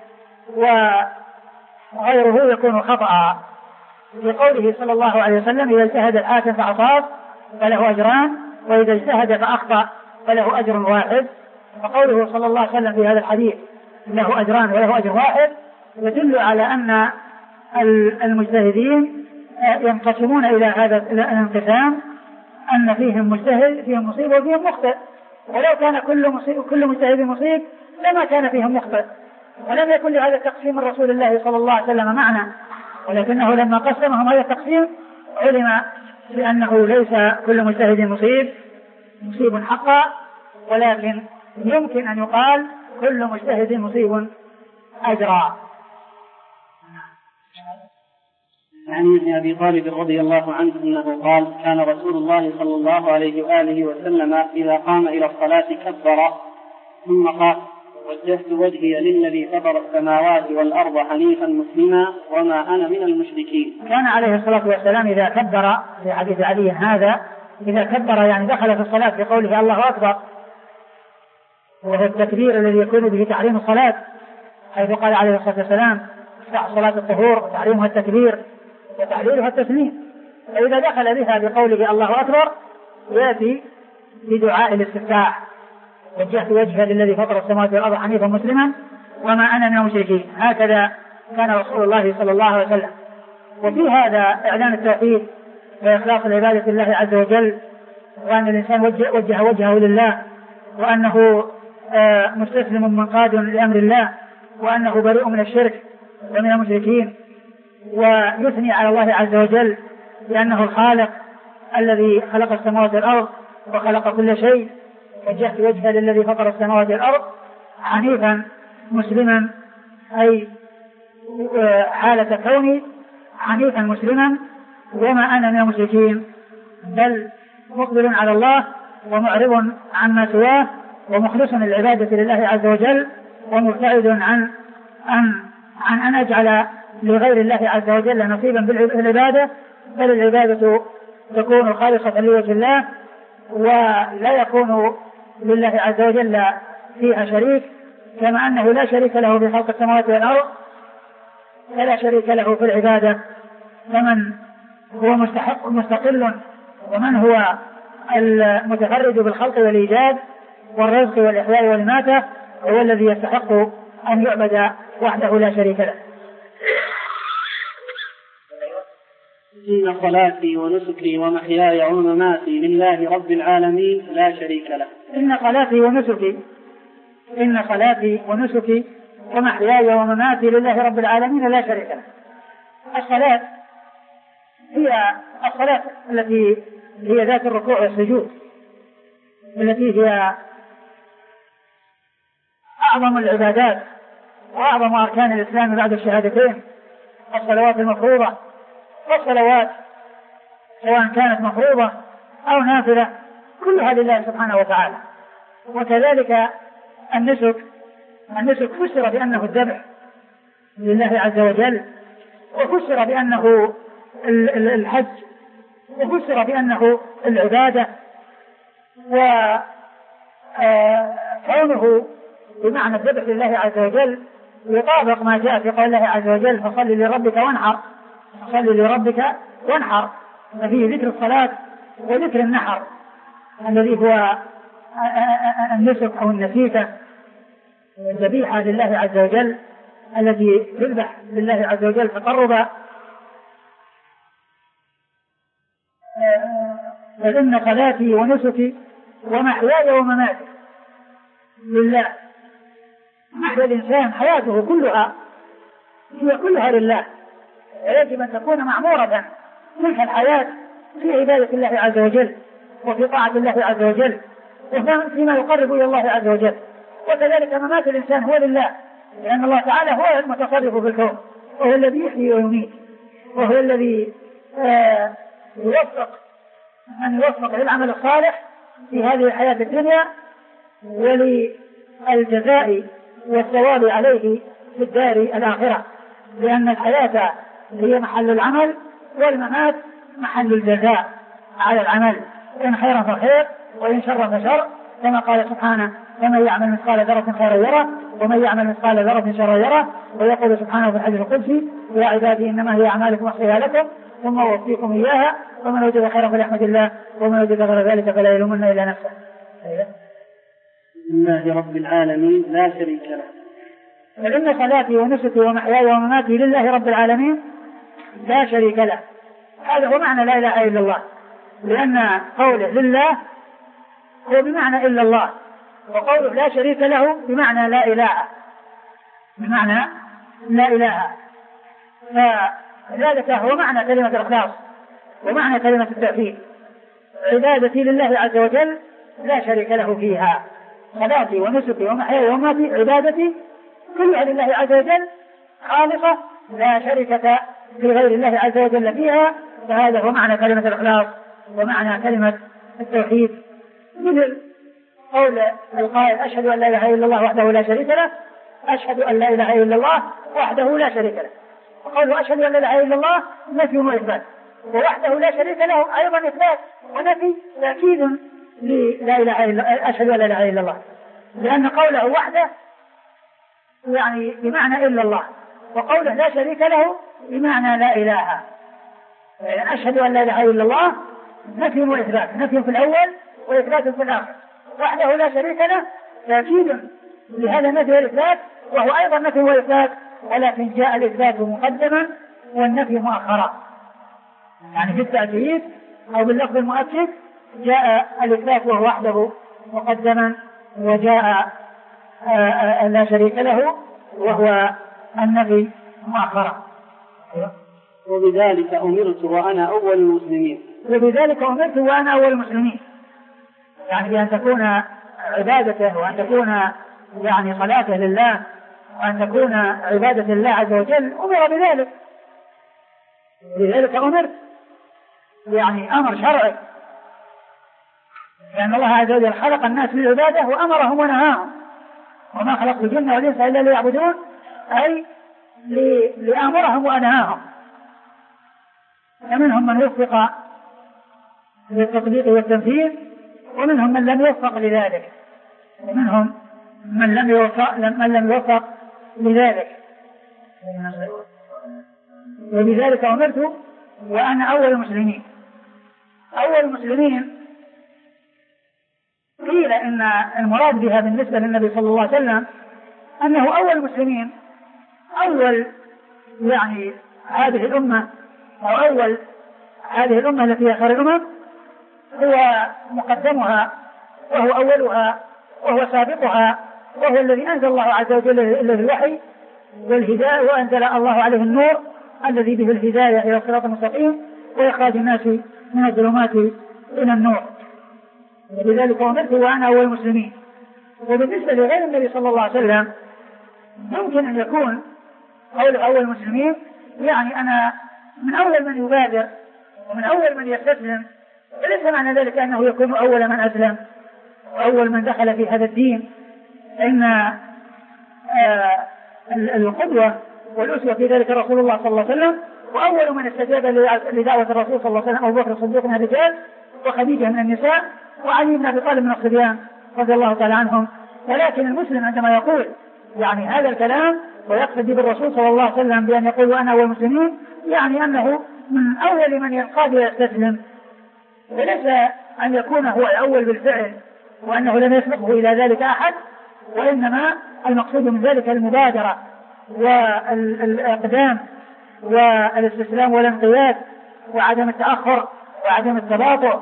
[SPEAKER 1] وغيره يكون خطأ. لقوله صلى الله عليه وسلم: إذا اجتهد الحاكم فأصاب فله أجران، وإذا اجتهد فأخطأ فله أجر واحد. فقوله صلى الله عليه وسلم في هذا الحديث له أجران وله أجر واحد يدل على أن المجتهدين ينقسمون إلى هذا الانقسام، أن فيهم مجتهد فيهم مصيب وفيهم مخطئ، ولو كان كل مصيب كل مجتهد مصيب لما كان فيهم مخطئ، ولم يكن لهذا التقسيم من رسول الله صلى الله عليه وسلم معنا، ولكنه لما قسمهم هذا التقسيم علم بأنه ليس كل مجتهد مصيب مصيب حقا، ولكن يمكن أن يقال كل مجتهد مصيب أجرا.
[SPEAKER 2] عن ابن أبي طالب رضي الله عنه أنه قال: كان رسول الله صلى الله عليه وآله وسلم إذا قام إلى الصلاة كبر ثم قال: وجهت وجهي للذي فطر السماوات والأرض حنيفا مسلما وما أنا من المشركين.
[SPEAKER 1] كان عليه الصلاة والسلام إذا كبر، في حديث علي هذا، إذا كبر يعني دخل في الصلاة بقوله الله أكبر، وهو التكبير الذي يكون به تعليم الصلاة، حيث قال عليه الصلاة والسلام: صلاة الطهور تعليمها التكبير وتحليلها التسليم. فإذا دخل بها بقوله الله أكبر يأتي بدعاء الاستفتاح: وجهت وجهي للذي فطر السماوات والأرض حنيفا مسلما وما أنا من المشركين. هكذا كان رسول الله صلى الله عليه وسلم. وفي هذا إعلان التوحيد وإخلاص العبادة لله عز وجل، وأن الإنسان وجه, وجه وجهه لله، وأنه مستسلم منقاد لأمر الله، وأنه بريء من الشرك ومن المشركين، ويثني على الله عز وجل بأنه الخالق الذي خلق السماوات والأرض وخلق كل شيء. وجهت وجهي للذي فطر السماوات والأرض حنيفا مسلما، أي حالة كوني حنيفا مسلما وما أنا من المشركين، بل مقبل على الله ومعرض عما سواه ومخلص العبادة لله عز وجل، ومبتعد عن أن عن أن أجعل لغير الله عز وجل نصيبا بالعبادة، بل العبادة تكون خالصة لوجه الله، ولا يكون لله عز وجل فيها شريك، كما أنه لا شريك له في خلق السماوات والأرض ولا شريك له في العبادة. فمن هو مستحق مستقل ومن هو المتفرد بالخلق والإيجاد والرزق والإحياء والإماتة هو الذي يستحق أن يعبد وحده لا شريك له.
[SPEAKER 2] إن صلاتي ونسكي ومحياي ومماتي لله رب العالمين لا شريك له.
[SPEAKER 1] إن صلاتي ونسكي إن صلاتي ونسكي ومحياي ومماتي لله رب العالمين لا شريك له. الصلاة هي الصلاة التي هي ذات الركوع والسجود، التي هي أعظم العبادات وأعظم أركان الإسلام بعد الشهادتين الصلوات المفروضة، والصلوات سواء كانت مفروضة أو نافلة كلها لله سبحانه وتعالى. وكذلك النسك النسك فسر بأنه الذبح لله عز وجل، وفسر بأنه الحج، وفسر بأنه العبادة، وكونه بمعنى الذبح لله عز وجل يطابق ما جاء في قول الله عز وجل فصل لربك وانحر، فصل لربك وانحر، ففيه ذكر الصلاة وذكر النحر الذي هو النسك أو النسيكة، الذبيحة لله عز وجل التي تذبح لله عز وجل تقربا. فإن صلاتي ونسكي ومحياي ومماتي لله. محيا الإنسان حياته كلها هي كلها لله، يجب أن تكون معمورة تلك الحياة في عبادة الله عز وجل وفي طاعة الله عز وجل وفيما يقرب إلى الله عز وجل. وكذلك ممات الإنسان هو لله، لأن الله تعالى هو المتصرف في الكون، وهو الذي يحيي ويميت، وهو الذي آه يوفق من يوفق للعمل الصالح في هذه الحياة الدنيا وللجزاء والثواب عليه في الدار الآخرة، لأن الحياة هي محل العمل والممات محل الجزاء على العمل، إن خيرا فخير وإن شرا فشر، كما قال سبحانه ومن يعمل مثقال ذرة خيرا يره ومن يعمل مثقال ذرة شرا يره. ويقول سبحانه في الحديث القدسي يا عبادي إنما هي أعمالكم أحصيها لكم ثم أوفيكم إياها ومن وجد خيرا فليحمد الله ومن وجد غير ذلك فلا يلومن إلا نفسه.
[SPEAKER 2] لله رب العالمين لا شريك له.
[SPEAKER 1] فإن صلاتي ونسكي ومحياي ومماتي لله رب العالمين لا شريك له. هذا هو معنى لا إله إلا الله، لأن قوله لله هو بمعنى إلا الله، وقوله لا شريك له بمعنى لا إله، بمعنى لا إله. فذلك هو معنى كلمة الإخلاص ومعنى كلمة التوحيد. عبادتي لله عز وجل لا شريك له فيها، صلاتي ونسكي ومحياي ومماتي عبادتي كلها لله عز وجل خالصة لا شركة لغير الله عز وجل فيها. فهذا هو معنى كلمة الإخلاص ومعنى كلمة التوحيد. مثل قول القائل أشهد أن لا إله إلا الله وحده لا شريك له، أشهد أن لا إله إلا الله وحده لا شريك له. وقوله أشهد أن لا إله إلا الله نفي وإثبات، ووحده لا شريك له أيضا إثبات ونفي تأكيد لا إله إلا أشهد أن لا إله إلا الله، لأن قوله وحده يعني بمعنى إلا الله، وقوله لا شريك له بمعنى لا إله. يعني أشهد أن لا إله إلا الله نفي وإثبات، نفي في الأول وإثبات في الآخر. وحده لا شريك له تأكيد لهذا النفي والإثبات، وهو أيضا نفي وإثبات، ولكن جاء الإثبات مقدما والنفي مؤخرا. يعني في التأكيد أو باللفظ المؤكد جاء الإثبات وهو وحده مقدما، وجاء لا شريك له وهو النفي مؤخرا.
[SPEAKER 2] وبذلك أمرت وأنا أول المسلمين.
[SPEAKER 1] وبذلك أمرت وأنا أول المسلمين، يعني بأن تكون عبادته وأن تكون يعني صلاته لله وأن تكون عبادة الله عز وجل أمر بذلك. لذلك أمرت يعني أمر شرعي، لأن الله عز وجل خلق الناس للعبادة وأمرهم ونهاهم، وما خلقت الجن والإنس إلا ليعبدون، أي لأمرهم وأنهاهم. فمنهم من وفق للتطبيق والتنفيذ، ومنهم من لم يوفق لذلك، ومنهم من لم يوفق من لم يوفق لذلك. وبذلك أمرت وأنا أول المسلمين. أول المسلمين قيل إن المراد بها بالنسبة للنبي صلى الله عليه وسلم أنه أول المسلمين، أول يعني هذه الأمة أو أول هذه الأمة التي هي خير الأمم، هو مقدمها وهو أولها وهو سابقها، وهو الذي أنزل الله عز وجل إليه الوحي والهداية، وأنزل الله عليه النور الذي به الهداية إلى الصراط المستقيم وإخراج الناس من الظلمات إلى النور. ولذلك أمرت وأنا أول المسلمين. وبالنسبة لغير النبي صلى الله عليه وسلم ممكن أن يكون قول أول المسلمين يعني أنا من أول من يبادر ومن أول من يستسلم، وليس معنى ذلك أنه يكون أول من أسلم وأول من دخل في هذا الدين، إن آه القدوة والأسوة في ذلك رسول الله صلى الله عليه وسلم، وأول من استجاب لدعوة الرسول صلى الله عليه وسلم أبو بكر الصديق من الرجال، وخديجة من النساء، وعلي بن أبي طالب من الصبيان رضي الله تعالى عنهم. ولكن المسلم عندما يقول يعني هذا الكلام ويقتدي بالرسول صلى الله عليه وسلم بأن يقول أنا أول المسلمين، يعني أنه من أول من ينقاد ويستسلم، وليس أن يكون هو الأول بالفعل وأنه لم يسبقه إلى ذلك أحد، وإنما المقصود من ذلك المبادرة والإقدام والاستسلام والانقياد وعدم التأخر وعدم التباطؤ.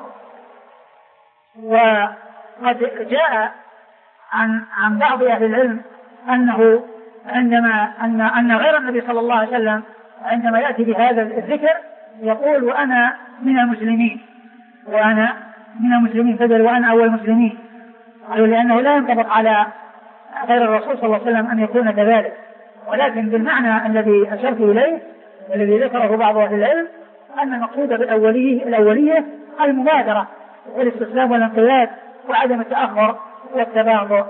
[SPEAKER 1] وقد جاء عن عن بعض أهل العلم أنه عندما أن أن غير النبي صلى الله عليه وسلم عندما يأتي بهذا الذكر يقول وأنا من المسلمين، وأنا من المسلمين، فدل وأنا أول المسلمين، لأنه لا ينطبق على غير الرسول صلى الله عليه وسلم أن يكون كذلك، ولكن بالمعنى الذي أشرت إليه الذي ذكره بعض أهل العلم أن المقصود بالأولية الأولية المبادرة والاستسلام والانقياد وعدم التأخر والتباطؤ.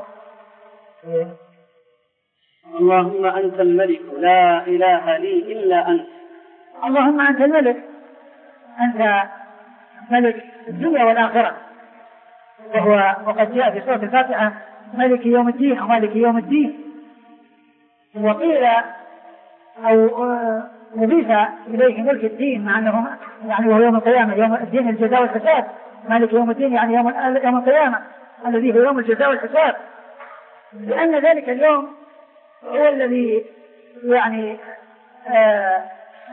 [SPEAKER 2] اللهم أنت الملك لا إله لي إلا أنت.
[SPEAKER 1] اللهم أنت الملك، أنت ملك الدنيا والآخرة، وهو وقد جاء في سورة الفاتحة ملك يوم الدين أو مالك يوم الدين، وقيل أو نضيف إليه ملك الدين مع أنه يعني وهو يوم القيامة، يوم الدين الجزاء والحساب، مالك يوم الدين يعني يوم يوم القيامة الذي هو يوم الجزاء والحساب، لأن ذلك اليوم هو الذي يعني آه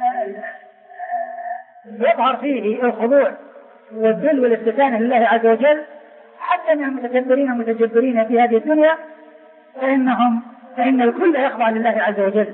[SPEAKER 1] يظهر فيه الخضوع والذل والاستكانة لله عز وجل، حتى من المتكبرين المتجبرين في هذه الدنيا فإنهم فإن الكل يخضع لله عز وجل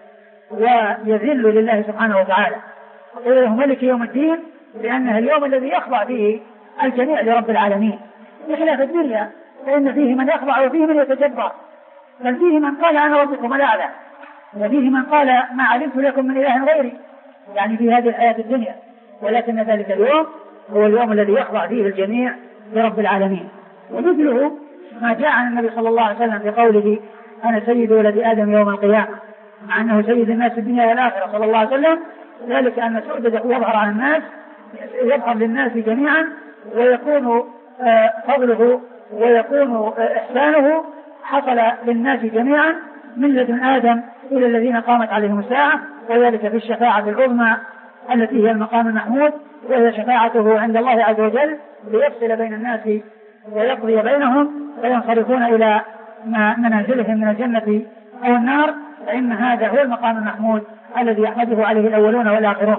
[SPEAKER 1] ويذل لله سبحانه وتعالى. وقيل له ملك يوم الدين لأنه اليوم الذي يخضع فيه الجميع لرب العالمين، بخلاف الدنيا فإن فيه من يخضع وفيه من يتجبر، بل فيه من قال أنا ربكم الأعلى، وفيه من قال ما علمت لكم من إله غيري، يعني في هذه الحياة الدنيا. ولكن ذلك اليوم هو اليوم الذي يخضع فيه الجميع لرب العالمين. ومثله ما جاء عن النبي صلى الله عليه وسلم بقوله أنا سيد ولد آدم يوم القيامة، مع أنه سيد الناس في الدنيا والآخرة صلى الله عليه وسلم، ذلك أن سؤدده يظهر على الناس، يظهر للناس جميعا، ويكون فضله ويكون إحسانه حصل للناس جميعا من لدن آدم إلى الذين قامت عليهم الساعة، وذلك في الشفاعة العظمى التي هي المقام المحمود، وهي شفاعته عند الله عز وجل ليفصل بين الناس ويقضي بينهم فينصرفون إلى منازلهم من الجنة أو النار، فإن هذا هو المقام المحمود الذي يحمده عليه الأولون والآخرون.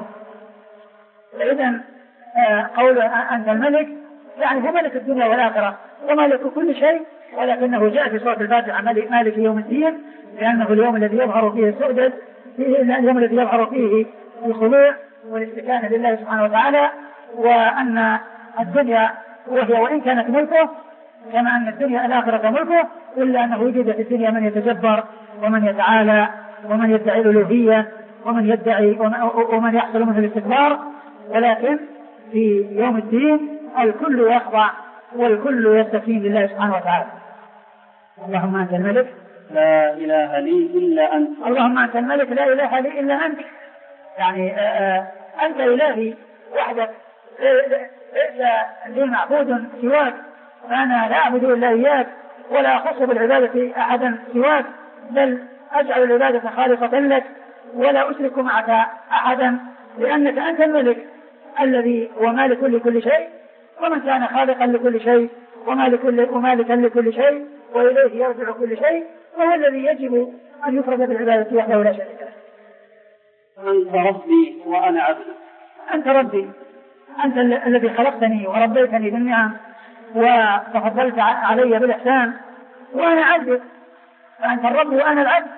[SPEAKER 1] إذن قول أنت الملك يعني هو ملك الدنيا والآخرة وملك كل شيء، ولكنه جاء في سورة الفاتحة مالك يوم الدين لأنه اليوم الذي يظهر فيه السؤدد، اليوم الذي يظهر فيه الخضوع والاستكانة لله سبحانه وتعالى، وأن الدنيا وهي وإن كانت ملكه كما أن الدنيا الآخرة ملكه، إلا أنه وجد في الدنيا من يتجبر ومن يتعالى ومن يدعي الألوهية ومن يدعي ومن يحصل منه الاستكبار، ولكن في يوم الدين الكل يخضع والكل يستكين لله سبحانه وتعالى. اللهم أنت الملك
[SPEAKER 2] لا إله لي إلا أنت.
[SPEAKER 1] اللهم أنت الملك لا إله لي إلا أنت، يعني آآ أنت إلهي وحدك، ليس لي معبود سواك، فأنا لا أعبد إلا إياك ولا أخص بالعبادة أحدا سواك، بل أجعل العبادة خالصة لك ولا أشرك معك أحدا، لأنك أنت الملك الذي هو مالك لكل شيء، ومن كان خالقا لكل شيء ومالكا لكل شيء وإليه يرجع كل شيء، وهو الذي يجب أن يفرد بالعبادة وحده لا شريك له.
[SPEAKER 2] أنت ربي وأنا عبدك.
[SPEAKER 1] أنت ربي، أنت الذي خلقتني وربيتني بالنعم وتفضلت علي بالإحسان، وأنا عبدك، فأنت الرب وأنا العبد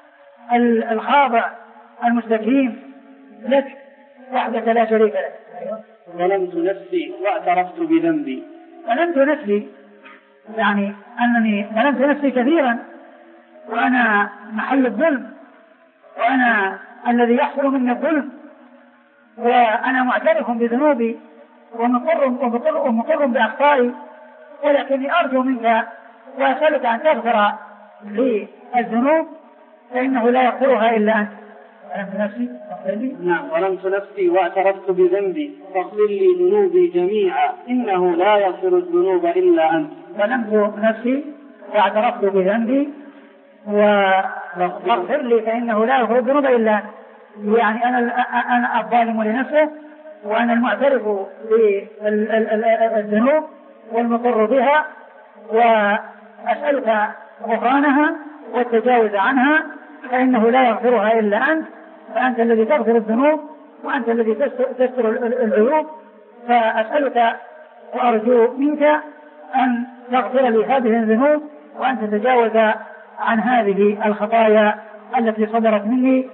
[SPEAKER 1] الخاضع المستكين لك وحدك لا شريك لك.
[SPEAKER 2] ظلمت نفسي واعترفت بذنبي.
[SPEAKER 1] ظلمت نفسي يعني أنني ظلمت نفسي كثيرا وأنا محل الظلم وأنا الذي يحصل مني الظلم وأنا معترف بذنوبي ومقر, ومقر, ومقر بأخطائي، ولكني أرجو منك وأسألك أن تغفر لي الذنوب فإنه لا يغفرها إلا أنت. ظلمت نفسي
[SPEAKER 2] نعم ظلمت نفسي واعترفت بذنبي فاغفر لي ذنوبي جميعا إنه لا يغفر الذنوب إلا أنت.
[SPEAKER 1] ظلمت نفسي واعترفت بذنبي واغفر لي فإنه لا يغفر الذنوب إلا أنت. يعني أنا أنا الظالم لنفسه وأنا المعترف بالذنوب والمقر بها، وأسألك غفرانها والتجاوز عنها فإنه لا يغفرها إلا أنت، فأنت الذي تغفر الذنوب وأنت الذي تستر العيوب، فأسألك وأرجو منك أن تغفر لي هذه الذنوب وأن تتجاوز عن هذه الخطايا التي صدرت مني.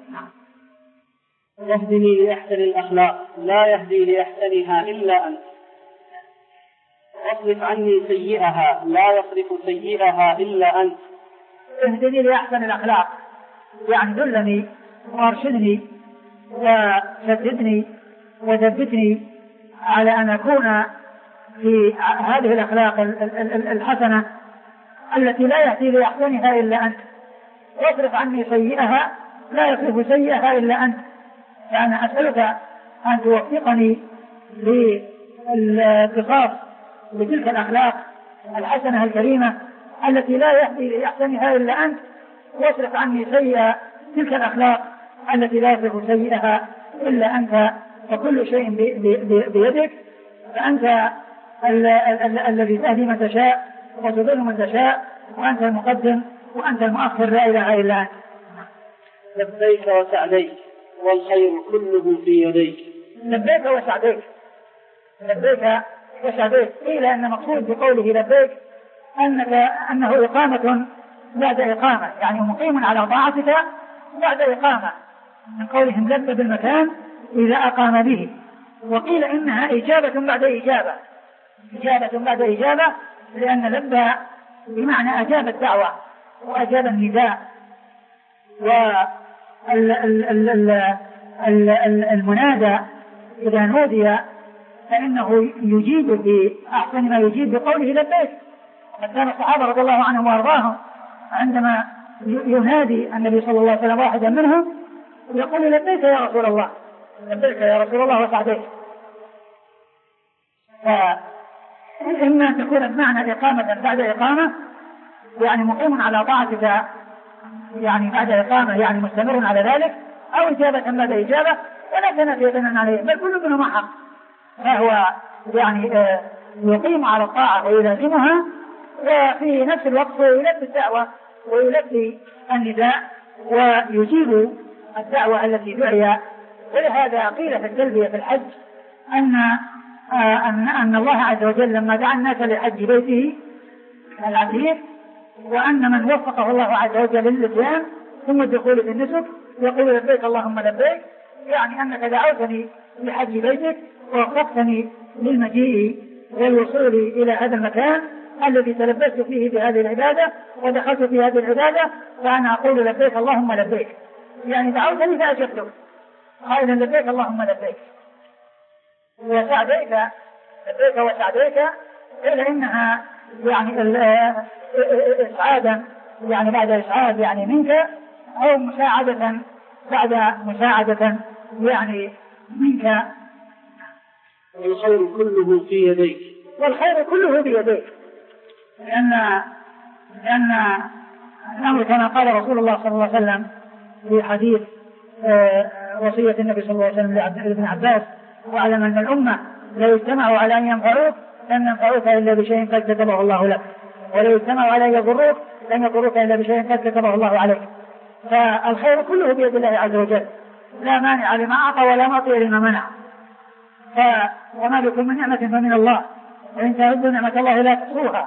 [SPEAKER 2] يهدني لأحسن الأخلاق لا يهدي لأحسنها إلا أنت. واصرف عني سيئها لا يصرف سيئها إلا أنت.
[SPEAKER 1] اهدني لأحسن الأخلاق يعني دلني وارشدني وسددني وثبتني على أن أكون في هذه الأخلاق الحسنة التي لا يهدي لأحسنها إلا أنت. واصرف عني سيئها لا يصرف سيئها إلا أنت. يعني أسألك أن توفقني للاتصاف بتلك الأخلاق الحسنة الكريمة التي لا يهدي لأحسنها إلا أنت، واصرف عني سيئة تلك الأخلاق التي لا يصرف سيئها إلا أنت، فكل شيء بيدك، فأنت الذي تهدي من تشاء وتضل من تشاء، وأنت المقدم وأنت المؤخر لا إله إلا أنت.
[SPEAKER 2] لبيك وسعديك والخير كله في يديك.
[SPEAKER 1] لبيك وسعديك لبيك وسعديك قيل أن مقصود بقوله لبيك أنك أنه إقامة بعد إقامة، يعني مقيم على طاعتك بعد إقامة، من قولهم لب بالمكان إذا أقام به. وقيل إنها إجابة بعد إجابة إجابة بعد إجابة لأن لب بمعنى أجاب الدعوة وأجاب النداء. والمنادى إذا نودي فإنه يجيب بأحسن ما يجيب بقوله لبيك. وقد كان الصحابة رضي الله عنهم وأرضاهم عندما ينادي النبي صلى الله عليه وسلم واحدا منهم يقول لبيك يا رسول الله لبيك يا رسول الله وسعديك. فإما أن تكون بمعنى إقامة بعد إقامة يعني مقيم على طاعتك يعني بعد إقامة يعني مستمر على ذلك، أو إجابة بعد إجابة، ولا تنافي بيننا عليه بل كل منه معه، فهو يعني يقيم على الطاعة ويلازمها وفي نفس الوقت يلبي الدعوة ويلبي النداء ويجيب الدعوة التي دعي. ولهذا قيل في التلبية في الحج أن أن أن الله عز وجل لما دعا الناس لحج بيته العتيق وأن من وفقه الله عز وجل للإتيان ثم الدخول في النسك يقول لبيك اللهم لبيك، يعني أنك دعوتني لحج بيتك ووفقتني للمجيء والوصول إلى هذا المكان الذي تلبست فيه بهذه العبادة ودخلت في هذه العبادة، فأنا أقول لبيك اللهم لبيك، يعني دعوتني فأجبتك قائلا لبيك اللهم لبيك. وسعديك لبيك وسعديك إلا إنها يعني إسعادا يعني بعد إسعاد يعني منك، أو مساعدة بعد مساعدة يعني منك.
[SPEAKER 2] والخير كله في يديك.
[SPEAKER 1] والخير كله بيديك، لأن لأن الأمر كما قال رسول الله صلى الله عليه وسلم في حديث وصية النبي صلى الله عليه وسلم لابن عباس: واعلم أن الأمة لو اجتمعوا على أن ينفعوك لن ينفعوك إلا بشيء قد كتبه الله لك، ولو اجتمعوا على أن يضروك لن يضروك إلا بشيء قد كتبه الله عليك. فالخير كله بيد الله عز وجل، لا مانع لما أعطى ولا معطي لما منع. وما بكم من نعمة فمن الله، وإن تعدوا نعمة الله لا تحصوها.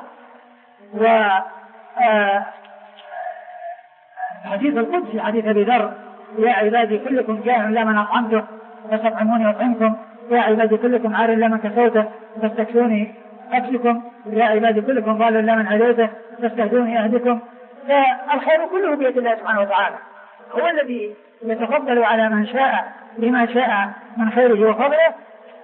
[SPEAKER 1] وحديث القدس حديث أبي ذر: يا عبادي كلكم جائع لا من أطعمته فاستطعموني وأطعمكم، يا عبادي كلكم عار لا من كسوته فاستكسوني أكلكم يا عبادي كلكم ضالوا إلا من هديته فاستهدوني أهدكم. فالخير كله بيد الله سبحانه وتعالى، هو الذي يتفضل على من شاء بما شاء من خيره وفضله،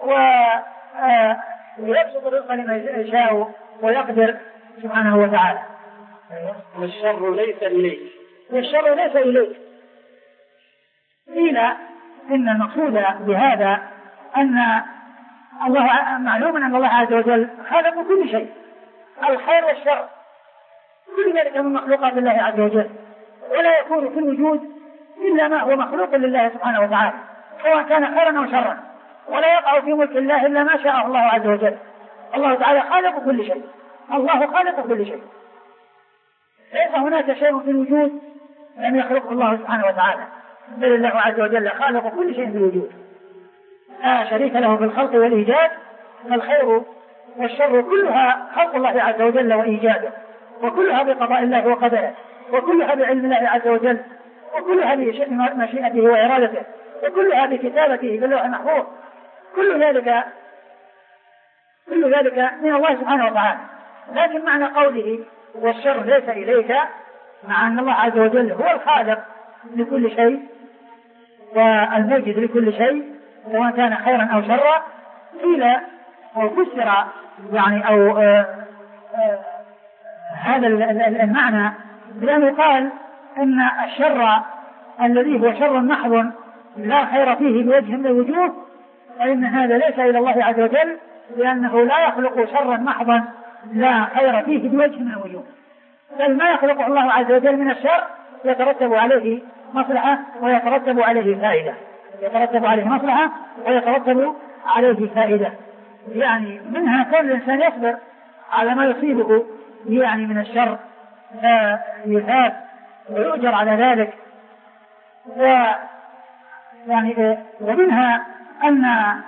[SPEAKER 1] ويبسط الرزق لمن يشاء ويقدر سبحانه وتعالى.
[SPEAKER 2] والشر ليس إليك.
[SPEAKER 1] والشر ليس إليك. قيل إن المقصود بهذا أن الله معلوم أن الله عز وجل خالق كل شيء، الخير والشر كل ذلك من مخلوقات الله عز وجل، ولا يكون في الوجود إلا ما هو مخلوق لله سبحانه وتعالى سواء كان خيرا أو شرا، ولا يقع في ملك الله إلا ما شاء الله عز وجل. الله تعالى خالق كل شيء، الله خالق كل شيء، ليس هناك شيء في الوجود لم يخلقه الله سبحانه وتعالى، بل الله عز وجل خالق كل شيء في الوجود، لا شريك له في الخلق والإيجاد. فالخير والشر كلها خلق الله عز وجل وإيجاده، وكلها بقضاء الله وقدره، وكلها بعلم الله عز وجل، وكلها بمشيئته وإرادته، وكلها بكتابته في اللوح المحفوظ. كل ذلك كل ذلك من الله سبحانه وتعالى. لكن معنى قوله والشر ليس إليك، مع أن الله عز وجل هو الخالق لكل شيء والموجد لكل شيء سواء كان خيرا أو شرا. قيل أو فسر يعني أو آآ آآ هذا المعنى بأنه قال إن الشر الذي هو شر محض لا خير فيه بوجه من الوجوه، فإن هذا ليس إلى الله عز وجل، لأنه لا يخلق شرا محضا لا خير فيه بوجه من الوجوه، بل ما يخلقه الله عز وجل من الشر يترتب عليه مصلحة ويترتب عليه فائدة، يترتب عليه مصلحة ويترتب عليه فائدة. يعني منها كل الإنسان يصبر على ما يصيبه يعني من الشر فيثاب ويؤجر على ذلك. و يعني ومنها أن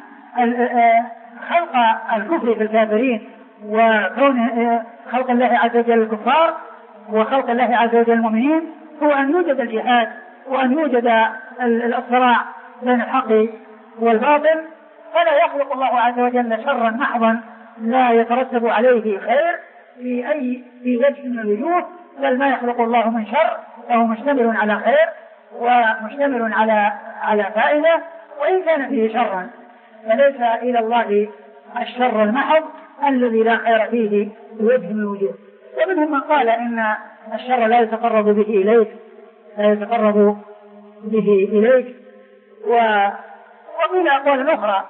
[SPEAKER 1] خلق الكفر في الكافرين وكون خلق الله عز وجل الكفار وخلق الله عز وجل المؤمنين هو أن يوجد الجهاد وأن يوجد الصراع بين الحق والباطل، فلا يخلق الله عز وجل شرا محضا لا يترتب عليه خير في أي في وجه من الوجوه، بل ما يخلق الله من شر فهو مشتمل على خير ومشتمل على على فائدة، وإن كان فيه شرا فليس إلى الله الشر المحض الذي لا خير فيه بوجه من الوجوه. ومنهم من قال إن الشر لا يتقرب به إليك لا يتقرب به إليك و... ومن أقوال أخرى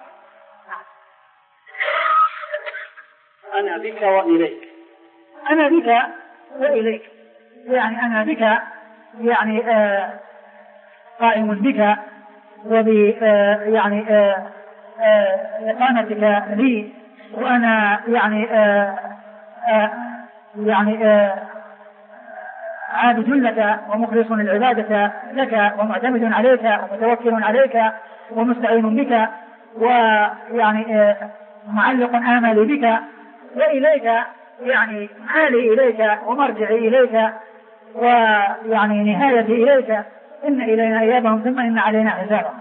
[SPEAKER 2] أنا بك وإليك.
[SPEAKER 1] أنا بك وإليك يعني أنا بك يعني آه قائم بك وب آه يعني آه آه إقامتك لي، وأنا يعني آه آه يعني آه عابد لك ومخلص العبادة لك ومعتمد عليك ومتوكل عليك ومستعين بك ويعني آه معلق آمل بك، وإليك يعني حالي إليك ومرجعي إليك ويعني نهايتي إليك، إن إلينا إيابهم ثم إن علينا حسابهم.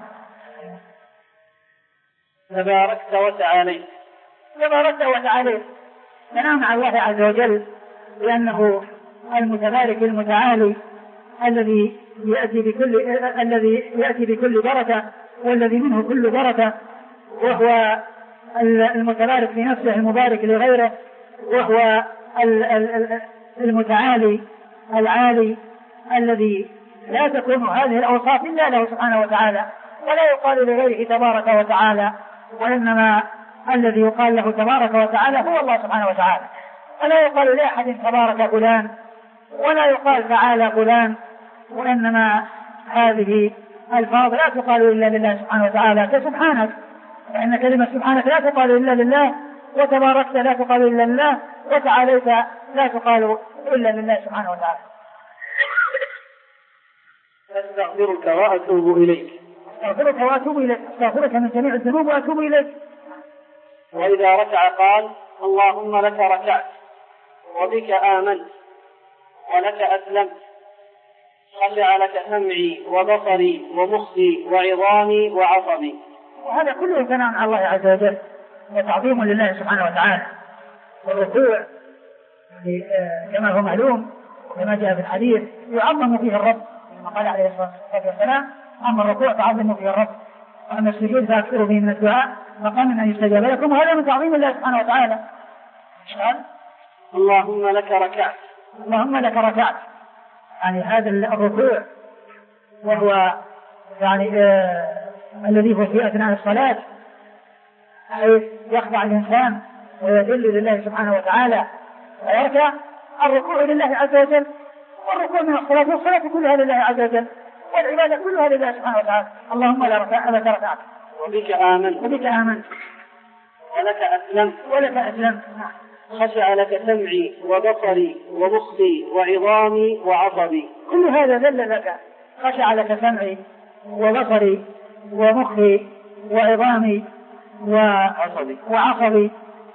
[SPEAKER 2] تباركت وتعاليت.
[SPEAKER 1] تباركت وتعاليت نعم على الله عز وجل لأنه المتبارك المتعالي الذي يأتي بكل الذي يأتي بكل بركة والذي منه كل بركة، وهو المتبارك في نفسه المبارك لغيره، وهو المتعالي العالي الذي لا تكون هذه الأوصاف إلا له سبحانه وتعالى، ولا يقال لغيره تبارك وتعالى، وإنما الذي يقال له تبارك وتعالى هو الله سبحانه وتعالى، ولا يقال لأحد تبارك فلان ولا يقال تعالى فلان، وإنما هذه الفاظ لا تقال إلا لله سبحانه وتعالى كسبحانك، لأن كلمة سبحانك لا تقال إلا لله، وتباركت لا تقال إلا لله، وتعاليت لا تقال إلا لله سبحانه وتعالى.
[SPEAKER 2] أستغفرك وأتوب إليك.
[SPEAKER 1] أستغفرك وأتوب إليك، أستغفرك من جميع الذنوب وأتوب إليك.
[SPEAKER 2] وإذا ركع قال اللهم لك ركعت وبك آمنت ولك أسلمت، خشع لك سمعي وبصري ومخي وعظامي وعصبي.
[SPEAKER 1] وهذا كله ثناء على الله عز وجل وتعظيم لله سبحانه وتعالى، والركوع كما هو معلوم وكما جاء في الحديث يعظم فيه الرب كما قال عليه الصلاة والسلام: أما الركوع فعظموا فيه الرب، وأما السجود فأكثروا فيه من الدعاء مقام أن يستجاب لكم، وهذا من تعظيم الله سبحانه وتعالى.
[SPEAKER 2] اللهم لك ركعت
[SPEAKER 1] اللهم لك ركعت، يعني هذا الركوع وهو يعني آه الذي هو في أثناء الصلاة، حيث يخضع الإنسان ويذل لله سبحانه وتعالى ويركع. الركوع لله عز وجل، والركوع من الصلاة، والصلاة كلها لله عز وجل، والعبادة كلها لله سبحانه وتعالى. اللهم لا ركع لك ركعت
[SPEAKER 2] وبك آمنت
[SPEAKER 1] وبك آمنت
[SPEAKER 2] ولك أسلمت
[SPEAKER 1] ولك أسلمت.
[SPEAKER 2] خشع لك سمعي وبصري ومخي وعظامي وعصبي.
[SPEAKER 1] كل هذا ذل لك، خشع لك سمعي وبصري ومخي وعظامي وعصبي وعصبي.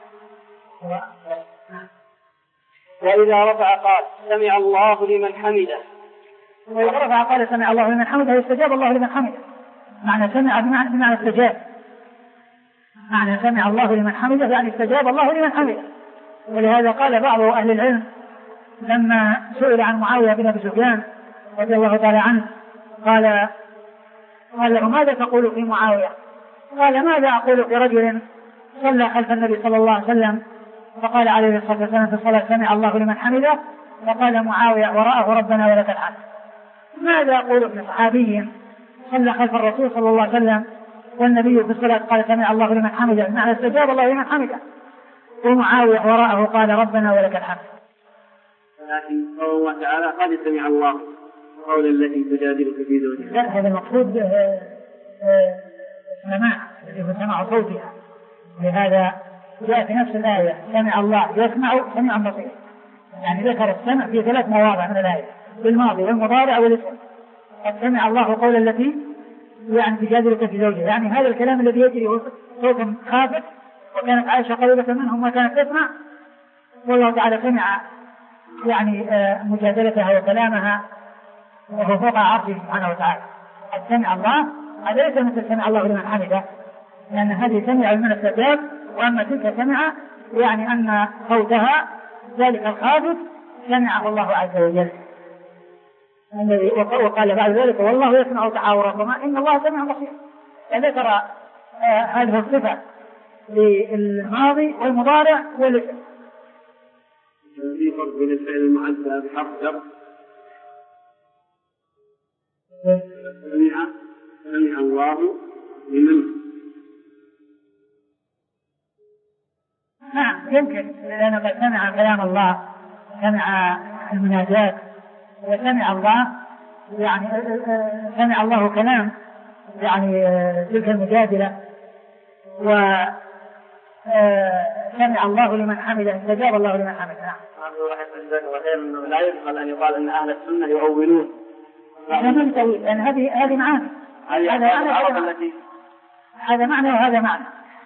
[SPEAKER 2] وإذا رفع قال سمع الله لمن حمده.
[SPEAKER 1] وإذا رفع قال سمع الله لمن حمده يستجاب الله لمن حمده. معنى سمع بمعنى, بمعنى استجاب، معنى سمع الله لمن حمده يعني استجاب الله لمن حمده. ولهذا قال بعض أهل العلم لما سئل عن معاوية بن أبي سفيان رضي الله تعالى عنه، قال قال له: ماذا تقول في معاوية؟ قال: ماذا أقول في رجل صلى خلف النبي صلى الله عليه وسلم فقال عليه الصلاة والسلام في الصلاة سمع الله لمن حمده، وقال معاوية وراءه ربنا ولك الحمد. ماذا أقول في صحابي صلى خلف الرسول صلى الله عليه وسلم والنبي في الصلاة قال سمع الله لمن حمده، معنى استجاب الله لمن حمده، ومعاوية وراءه قال ربنا ولك الحمد.
[SPEAKER 2] لكن قول الله تعالى قد سمع الله قول التي تجادلك في زوجها.
[SPEAKER 1] لا، هذا المقصود سماع الذي هو سمع صوتها. لهذا جاء في نفس الآية سمع الله يسمع سميعا بصيرا، يعني ذكر السمع في ثلاث مواضع من الآية، بالماضي والمضارع والاسم. قد سمع الله قول التي يعني تجادلك في زوجها، يعني هذا الكلام الذي يجري صوت خافت، وكانت عائشة قريبة منهم ما كانت تسمع، والله تعالى سمع يعني مجادلتها وكلامها وهو فوق عرشه سبحانه وتعالى. قد سمع الله، هذا ليس مثل سمع الله لمن حمده، لأن هذه سمع من استجاب، وأما تلك سمع يعني أن صوتها ذلك الخافت سمعه الله عز وجل. وقال بعد ذلك والله يسمع تحاوركما إن الله سميع بصير. فذكر آه هذه الصفة للماضي والمضارع والاسم.
[SPEAKER 2] في فرق بين الفعل المعدى بحرف جر سمع سمع الله لمن.
[SPEAKER 1] نعم يمكن، لأنه قد سمع كلام الله، سمع المناجات، وسمع الله يعني سمع الله كلام يعني تلك المجادلة، وسمع الله لمن حمده استجاب الله لمن حمده. نعم.
[SPEAKER 2] لا يدخل أن يقال أن أهل السنة يؤولون.
[SPEAKER 1] هذا من تويل، لأن هذه هذه معنى، هذا معنى هذا معنى وهذا معنى.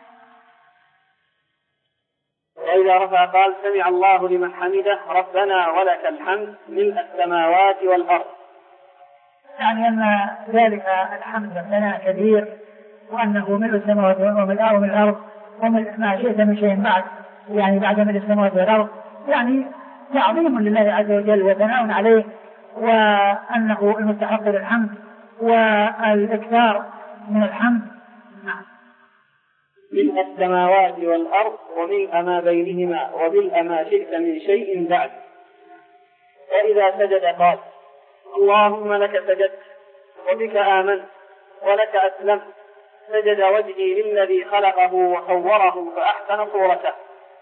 [SPEAKER 2] وإذا رفع قال سمع الله لمن حمده ربنا ولك الحمد ملء السماوات والأرض،
[SPEAKER 1] يعني أن ذلك الحمد لنا كبير، وأنه ملء السماوات وملء الأرض وملء ما شئت من شيء بعد، يعني بعد ملء السماوات والأرض، يعني تعظيم لله عز وجل وثناء عليه، وأنه المستحق للحمد والإكثار من الحمد. نعم.
[SPEAKER 2] ملء السماوات والأرض وملء ما بينهما وملء ما شئت من شيء بعد. وإذا سجد قال اللهم لك سجدت وبك آمنت ولك أسلمت. سجد وجهي للذي خلقه وصوره فأحسن صورته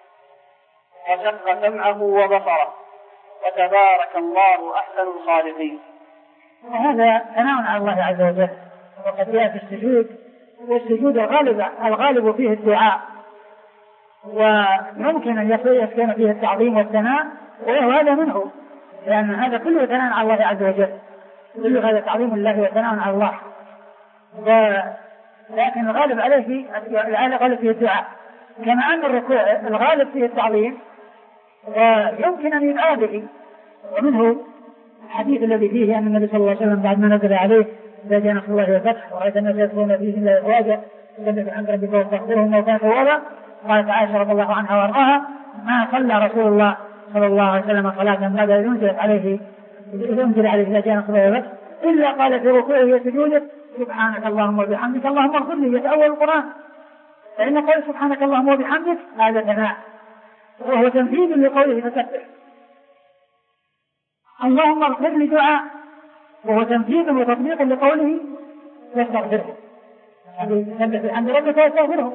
[SPEAKER 2] وشق سمعه وبصره وتبارك الله أحسن الخالقين.
[SPEAKER 1] وهذا ثناء على الله عز وجل. وقد جاء في السجود، والسجود الغالب الغالب فيه الدعاء، وممكن أن يكون فيه التعظيم والثناء، وهذا منه، لأن هذا كله ثناء على الله عز وجل، كل هذا تعظيم الله وثناء على الله. لكن الغالب عليه فيه الغالب فيه الدعاء، كما أن الركوع الغالب فيه التعظيم، ويمكن أن يدعى به. ومنه الحديث الذي فيه أن النبي صلى الله عليه وسلم بعد ما نزل عليه إذا جاء نصر الله والفتح ورأيت الناس يدخلون فيه إلا أفواجا فسبح بحمد ربك واستغفره إنه كان توابا، قالت عائشة رضي الله عنها وارضاها: ما صلى رسول الله صلى الله عليه وسلم صلاة بعد أن أنزلت عليه إذا أنزل عليه إذا جاء نصر الله إلا قال في ركوعه وسجوده: سبحانك اللهم وبحمدك اللهم اغفر لي. يتأول القرآن، فإن قول سبحانك اللهم وبحمدك هذا ثناء وهو تنفيذ لقوله فسبح. اللهم اغفر لي دعاء وهو تنفيذ وتطبيق لقوله واستغفره. سبح بحمد ربك واستغفره.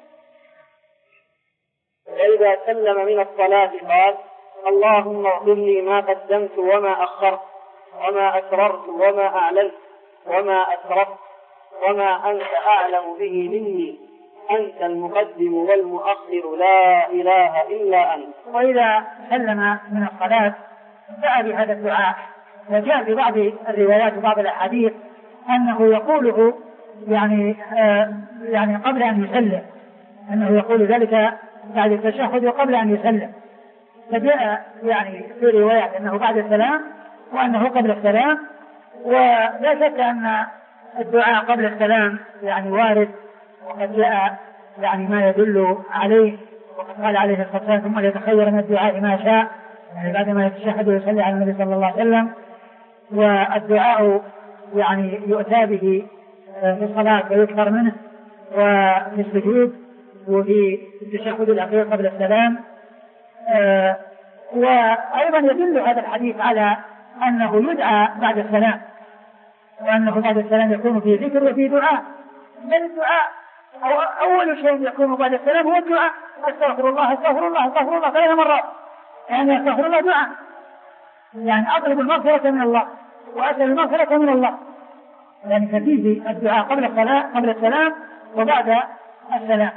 [SPEAKER 2] وإذا سلم من الصلاة قال: اللهم اغفر لي ما قدمت وما أخرت وما أسررت وما أعلنت وما أسرفت وما أنت أعلم به مني أنت المقدم والمؤخر لا إله إلا أنت.
[SPEAKER 1] وإذا سلم من الصلاة دعا بهذا الدعاء، وجاء في بعض الروايات وبعض الأحاديث أنه يقوله يعني آه يعني قبل أن يسلم، أنه يقول ذلك بعد التشهد وقبل أن يسلم. فجاء يعني في روايات أنه بعد السلام وأنه قبل السلام، ولا شك أن الدعاء قبل السلام يعني وارد، وقد جاء يعني ما يدل عليه، وقد قال عليه الصلاة والسلام: ثم يتخير من الدعاء ما شاء، يعني بعد ما يتشهد ويصلي على النبي صلى الله عليه وسلم. والدعاء يعني يؤتى به في الصلاة ويكثر منه، وفي السجود، وفي التشهد الأخير قبل السلام. آه وأيضا يدل هذا الحديث على أنه يدعى بعد السلام، وأنه بعد السلام يكون فيه ذكر وفيه دعاء. بل الدعاء أو أول شيء يكون بعد السلام هو الدعاء: استغفر الله استغفر الله استغفر الله ثلاث مرات، يعني استغفر الله دعاء، يعني أطلب المغفرة من الله وأسأل المغفرة من الله، يعني فتيجي الدعاء قبل الصلاة قبل السلام وبعد السلام.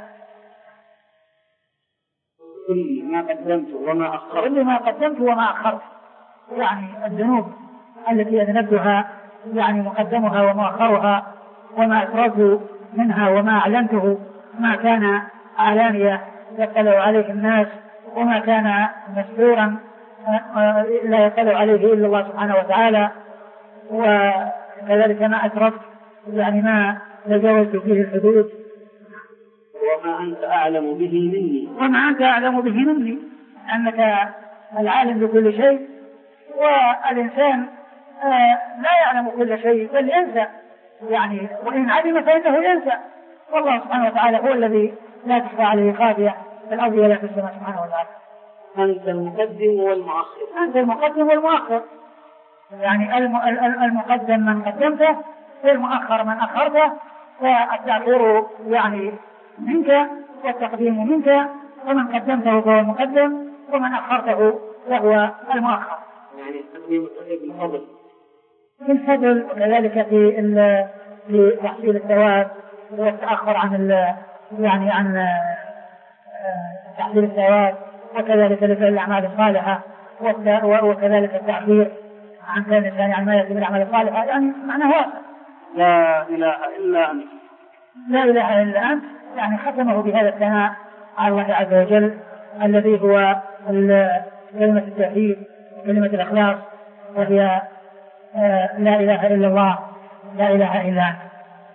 [SPEAKER 2] كل ما قدمت وما أخرت
[SPEAKER 1] كل ما قدمت وما أخرت، يعني الذنوب التي أذنبتها يعني مقدمها ومؤخرها، وما أسررت منها وما أعلنته، ما كان علانية يطلع عليه الناس، وما كان مستورا لا يطلع عليه إلا الله سبحانه وتعالى، وكذلك ما أسرفت يعني ما تجاوزت فيه الحدود.
[SPEAKER 2] وما أنت أعلم به مني
[SPEAKER 1] وما أنت أعلم به مني، أنك العالم بكل شيء، والإنسان آه لا يعلم كل شيء بل ينسى، يعني وإن علم فإنه ينسى، والله سبحانه وتعالى هو الذي لا تخفى عليه خافية في الأرض ولا في السماء سبحانه وتعالى.
[SPEAKER 2] أنت المقدم والمؤخر.
[SPEAKER 1] أنت المقدم والمؤخر، يعني المقدم من قدمته والمؤخر من أخرته، فالتأخير يعني منك والتقديم منك، ومن قدمته فهو المقدم ومن أخرته فهو المؤخر.
[SPEAKER 2] يعني تقديم الفضل
[SPEAKER 1] الفضل، وكذلك في في تحصيل الثواب والتأخر عن يعني عن تحصيل الثواب، وكذلك لفعل الأعمال الصالحة، وكذلك التأخير عن كان الإنسان يعني ما يأتي بالأعمال الصالحة، يعني معناه واسع.
[SPEAKER 2] لا إله إلا أنت.
[SPEAKER 1] لا إله إلا أنت، يعني ختمه بهذا الثناء على الله عز وجل الذي هو كلمة التوحيد وكلمة الإخلاص، وهي آه لا إله إلا الله لا إله إلا أنت.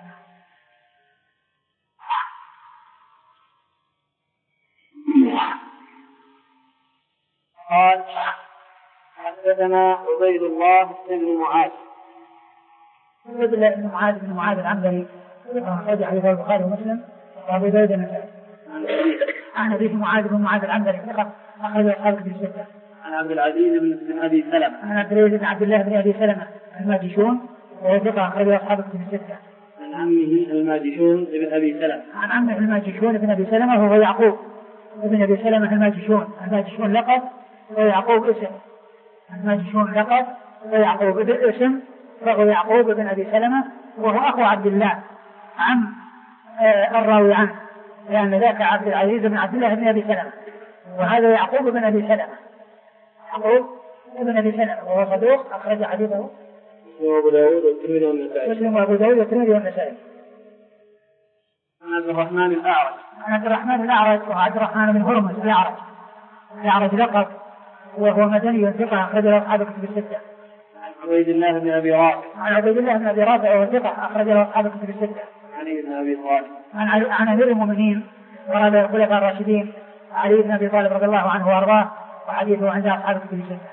[SPEAKER 2] قال: حدثنا عبيد الله بن معاذ.
[SPEAKER 1] عبيد الله بن معاذ بن معاذ العنبري أخرج حديث البخاري ومسلم وأبو داود النسائي. عن أبيه معاذ بن معاذ العنبري ثقة أخرج أصحاب الكتب الستة.
[SPEAKER 2] عن عبد العزيز بن أبي سلمة.
[SPEAKER 1] عن عبد العزيز بن عبد الله بن أبي سلمة الماجشون وهو ثقة أخرج أصحاب الكتب الستة.
[SPEAKER 2] عن عمه الماجشون بن أبي سلمة.
[SPEAKER 1] عن عمه الماجشون بن أبي سلمة وهو يعقوب ابن أبي سلمة الماجشون. الماجشون لقب ويعقوب اسم. الماجشون لقب ويعقوب اسم، فهو يعقوب بن أبي سلمة وهو أخو عبد الله عن آه الراوي عنه، لأن ذاك عبد العزيز بن عبد الله بن أبي سلمة، وهذا يعقوب بن أبي سلمة. يعقوب بن أبي سلمة وهو صدوق أخرج حديثه
[SPEAKER 2] وأبو داود والترمذي والنسائي.
[SPEAKER 1] مسلم وأبو داود والترمذي والنسائي.
[SPEAKER 2] عن عبد الرحمن الأعرج.
[SPEAKER 1] عن عبد الرحمن الأعرج وهو عبد الرحمن بن هرمز الأعرج. الأعرج لقب وهو مدني ثقة أخرج له أصحاب الكتب الستة.
[SPEAKER 2] عن عبيد الله بن أبي رافع.
[SPEAKER 1] عن عبيد الله بن أبي رافع وهو ثقة أخرج له أصحاب الكتب الستة.
[SPEAKER 2] علي بن أبي طالب.
[SPEAKER 1] عن عن أمير المؤمنين ورد الخلفاء الراشدين علي بن أبي طالب رضي الله عنه وأرضاه، وحديثه عند أصحاب الكتب الستة.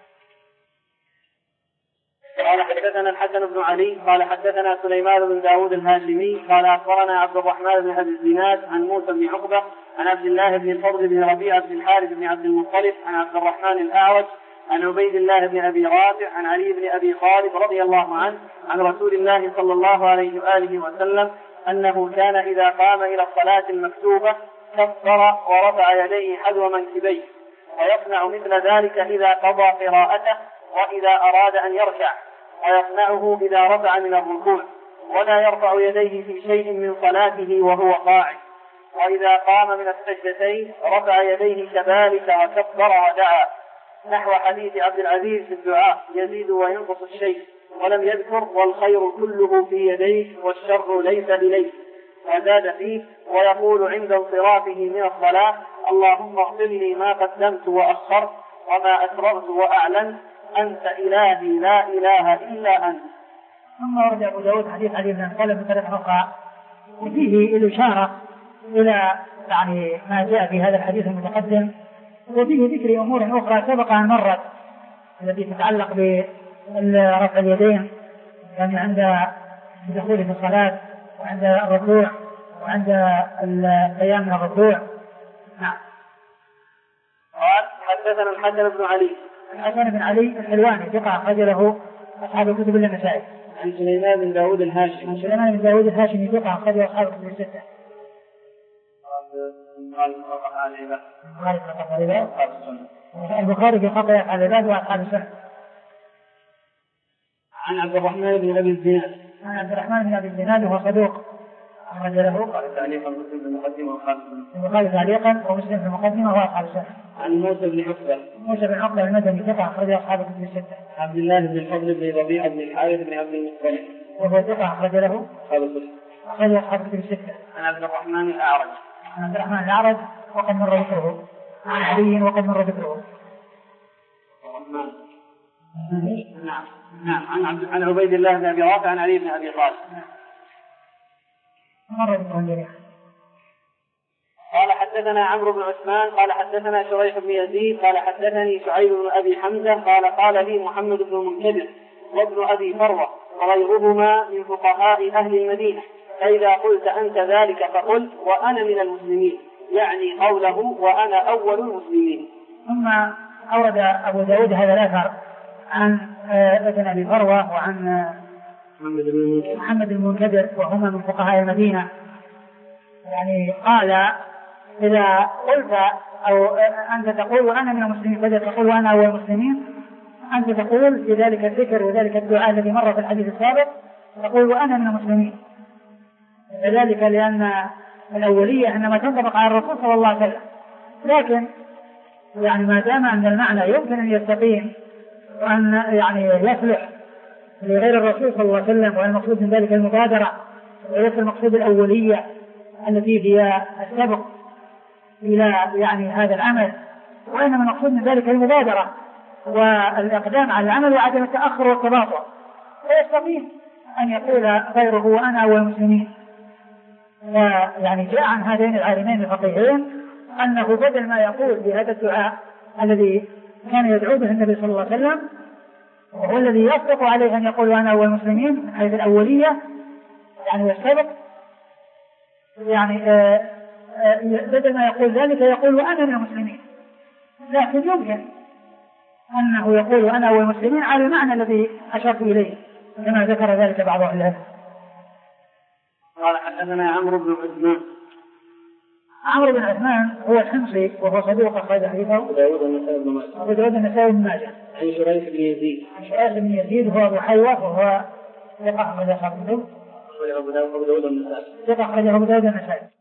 [SPEAKER 2] قال حدثنا الحسن بن علي قال حدثنا سليمان بن داود الهاشمي قال أخبرنا عبد الرحمن بن أبي الزناد عن موسى بن عقبة عن عبد الله بن الفضل بن ربيعة بن الحارث بن عبد المطلب عن عبد الرحمن الأعرج عن عبيد الله بن أبي رافع عن علي بن أبي طالب رضي الله عنه عن رسول الله صلى الله عليه وآله وسلم أنه كان إذا قام إلى الصلاة المكتوبة كبر ورفع يديه حذو منكبيه، ويصنع مثل ذلك إذا قضى قراءته وإذا أراد أن يركع، ويصنعه إذا رفع من الركوع، ولا يرفع يديه في شيء من صلاته وهو قاعد، وإذا قام من السجدتين رفع يديه كذلك وكبر ودعا، نحو حديث عبد العزيز في الدعاء يزيد وينقص الشيء، ولم يذكر والخير كله في يديه والشر ليس إليه، وزاد فيه ويقول عند انصرافه من الصلاة اللهم اغفر لي ما قدمت وأخرت وما أسررت وأعلنت أنت إلهي لا إله إلا أنت.
[SPEAKER 1] ثم ورد أبو داود حديث علي بن أبي طالب في ثلاث ركعات، وفيه الإشارة إلى يعني ما جاء في هذا الحديث المتقدم، وفيه ذكر أمور أخرى سبق أن مرت التي تتعلق برفع اليدين، يعني عند الدخول في الصلاة وعند الركوع وعند القيام من الركوع. نعم.
[SPEAKER 2] قال حدثنا الحسن بن علي
[SPEAKER 1] الحسن بن علي الحلواني ثقة أخرج له أصحاب الكتب النسائي.
[SPEAKER 2] عن سليمان بن داود الهاشمي
[SPEAKER 1] عن سليمان بن داود الهاشمي ثقة أخرج له أصحاب الكتب الستة. البخاري في خطأ أفعال العباد وأصحاب السنة.
[SPEAKER 2] عن عبد الرحمن بن أبي الزناد
[SPEAKER 1] عن عبد الرحمن بن أبي الزناد وهو صدوق أخرج له
[SPEAKER 2] تعليقا مسلم في المقدمة وأصحاب السنة.
[SPEAKER 1] البخاري تعليقا ومسلم في المقدمة وأصحاب السنة.
[SPEAKER 2] عن موسى بن عقبة
[SPEAKER 1] موسى بن عقبة المدني ثقة أخرج له أصحاب الكتب الستة.
[SPEAKER 2] عبد الله بن الفضل بن ربيعة بن الحارث بن عبد المطلب
[SPEAKER 1] وهو ثقة أخرج له
[SPEAKER 2] أصحاب السنة.
[SPEAKER 1] أخرج له أصحاب الكتب الستة.
[SPEAKER 2] عن عبد الرحمن الأعرج
[SPEAKER 1] عن عبد الرحمن الأعرج وقد مر ذكره. عن علي وقد مر ذكره.
[SPEAKER 2] نعم نعم عن عبد عن عبيد الله بن أبي رافع عن علي بن أبي طالب.
[SPEAKER 1] مر ذكره جميعا.
[SPEAKER 2] قال حدثنا عمرو بن عثمان قال حدثنا شريح بن يزيد قال حدثني شعيب بن أبي حمزة قال قال لي محمد بن المنكدر وابن أبي فروة وغيرهما من فقهاء أهل المدينة فإذا قلت أنت ذلك فقل وأنا من المسلمين، يعني قوله وأنا أول المسلمين.
[SPEAKER 1] ثم أورد أبو داود هذا الأثر عن ابن أبي فروة وعن محمد بن المنكدر وهما من فقهاء المدينة، يعني قال إذا قلت أو أنت تقول وأنا من المسلمين فإذا تقول وأنا أول المسلمين أنت تقول في ذلك الذكر وذلك الدعاء الذي مر في الحديث السابق تقول وأنا من المسلمين، ذلك لأن الأولية إنما تنطبق على الرسول صلى الله عليه وسلم، لكن يعني ما دام أن المعنى يمكن أن يستقيم وأن يعني يصلح لغير الرسول صلى الله عليه وسلم، والمقصود من ذلك المبادرة وليس المقصود الأولية التي هي السبق إلى يعني هذا العمل، وإنما المقصود من ذلك المبادرة والإقدام على العمل وعدم التأخر والتباطؤ، فيستقيم أن يقول غيره وأنا أول المسلمين. ويعني جاء عن هذين العالمين الفقيهين أنه بدل ما يقول بهذا الدعاء الذي كان يدعو به النبي صلى الله عليه وسلم وهو الذي يصدق عليه أن يقول وأنا أول المسلمين من حيث الأولية يعني والسبق، يعني آآ آآ بدل ما يقول ذلك يقول وأنا من المسلمين، لكن يمكن أنه يقول وأنا أول المسلمين على المعنى الذي أشرت إليه كما ذكر ذلك بعض أهل العلم.
[SPEAKER 2] قال حدثنا عمرو بن عثمان.
[SPEAKER 1] عمرو بن عثمان هو الحمصي وهو صدوق أخرج حديثه أبو داود النسائي بن ماجه.
[SPEAKER 2] عن شريح بن يزيد.
[SPEAKER 1] عن شريح بن يزيد هو أبو حيوة وهو ثقة أخرج أصحاب الكتب.
[SPEAKER 2] أخرجه أبو داود النسائي.
[SPEAKER 1] ثقة أخرجه أبو داود النسائي.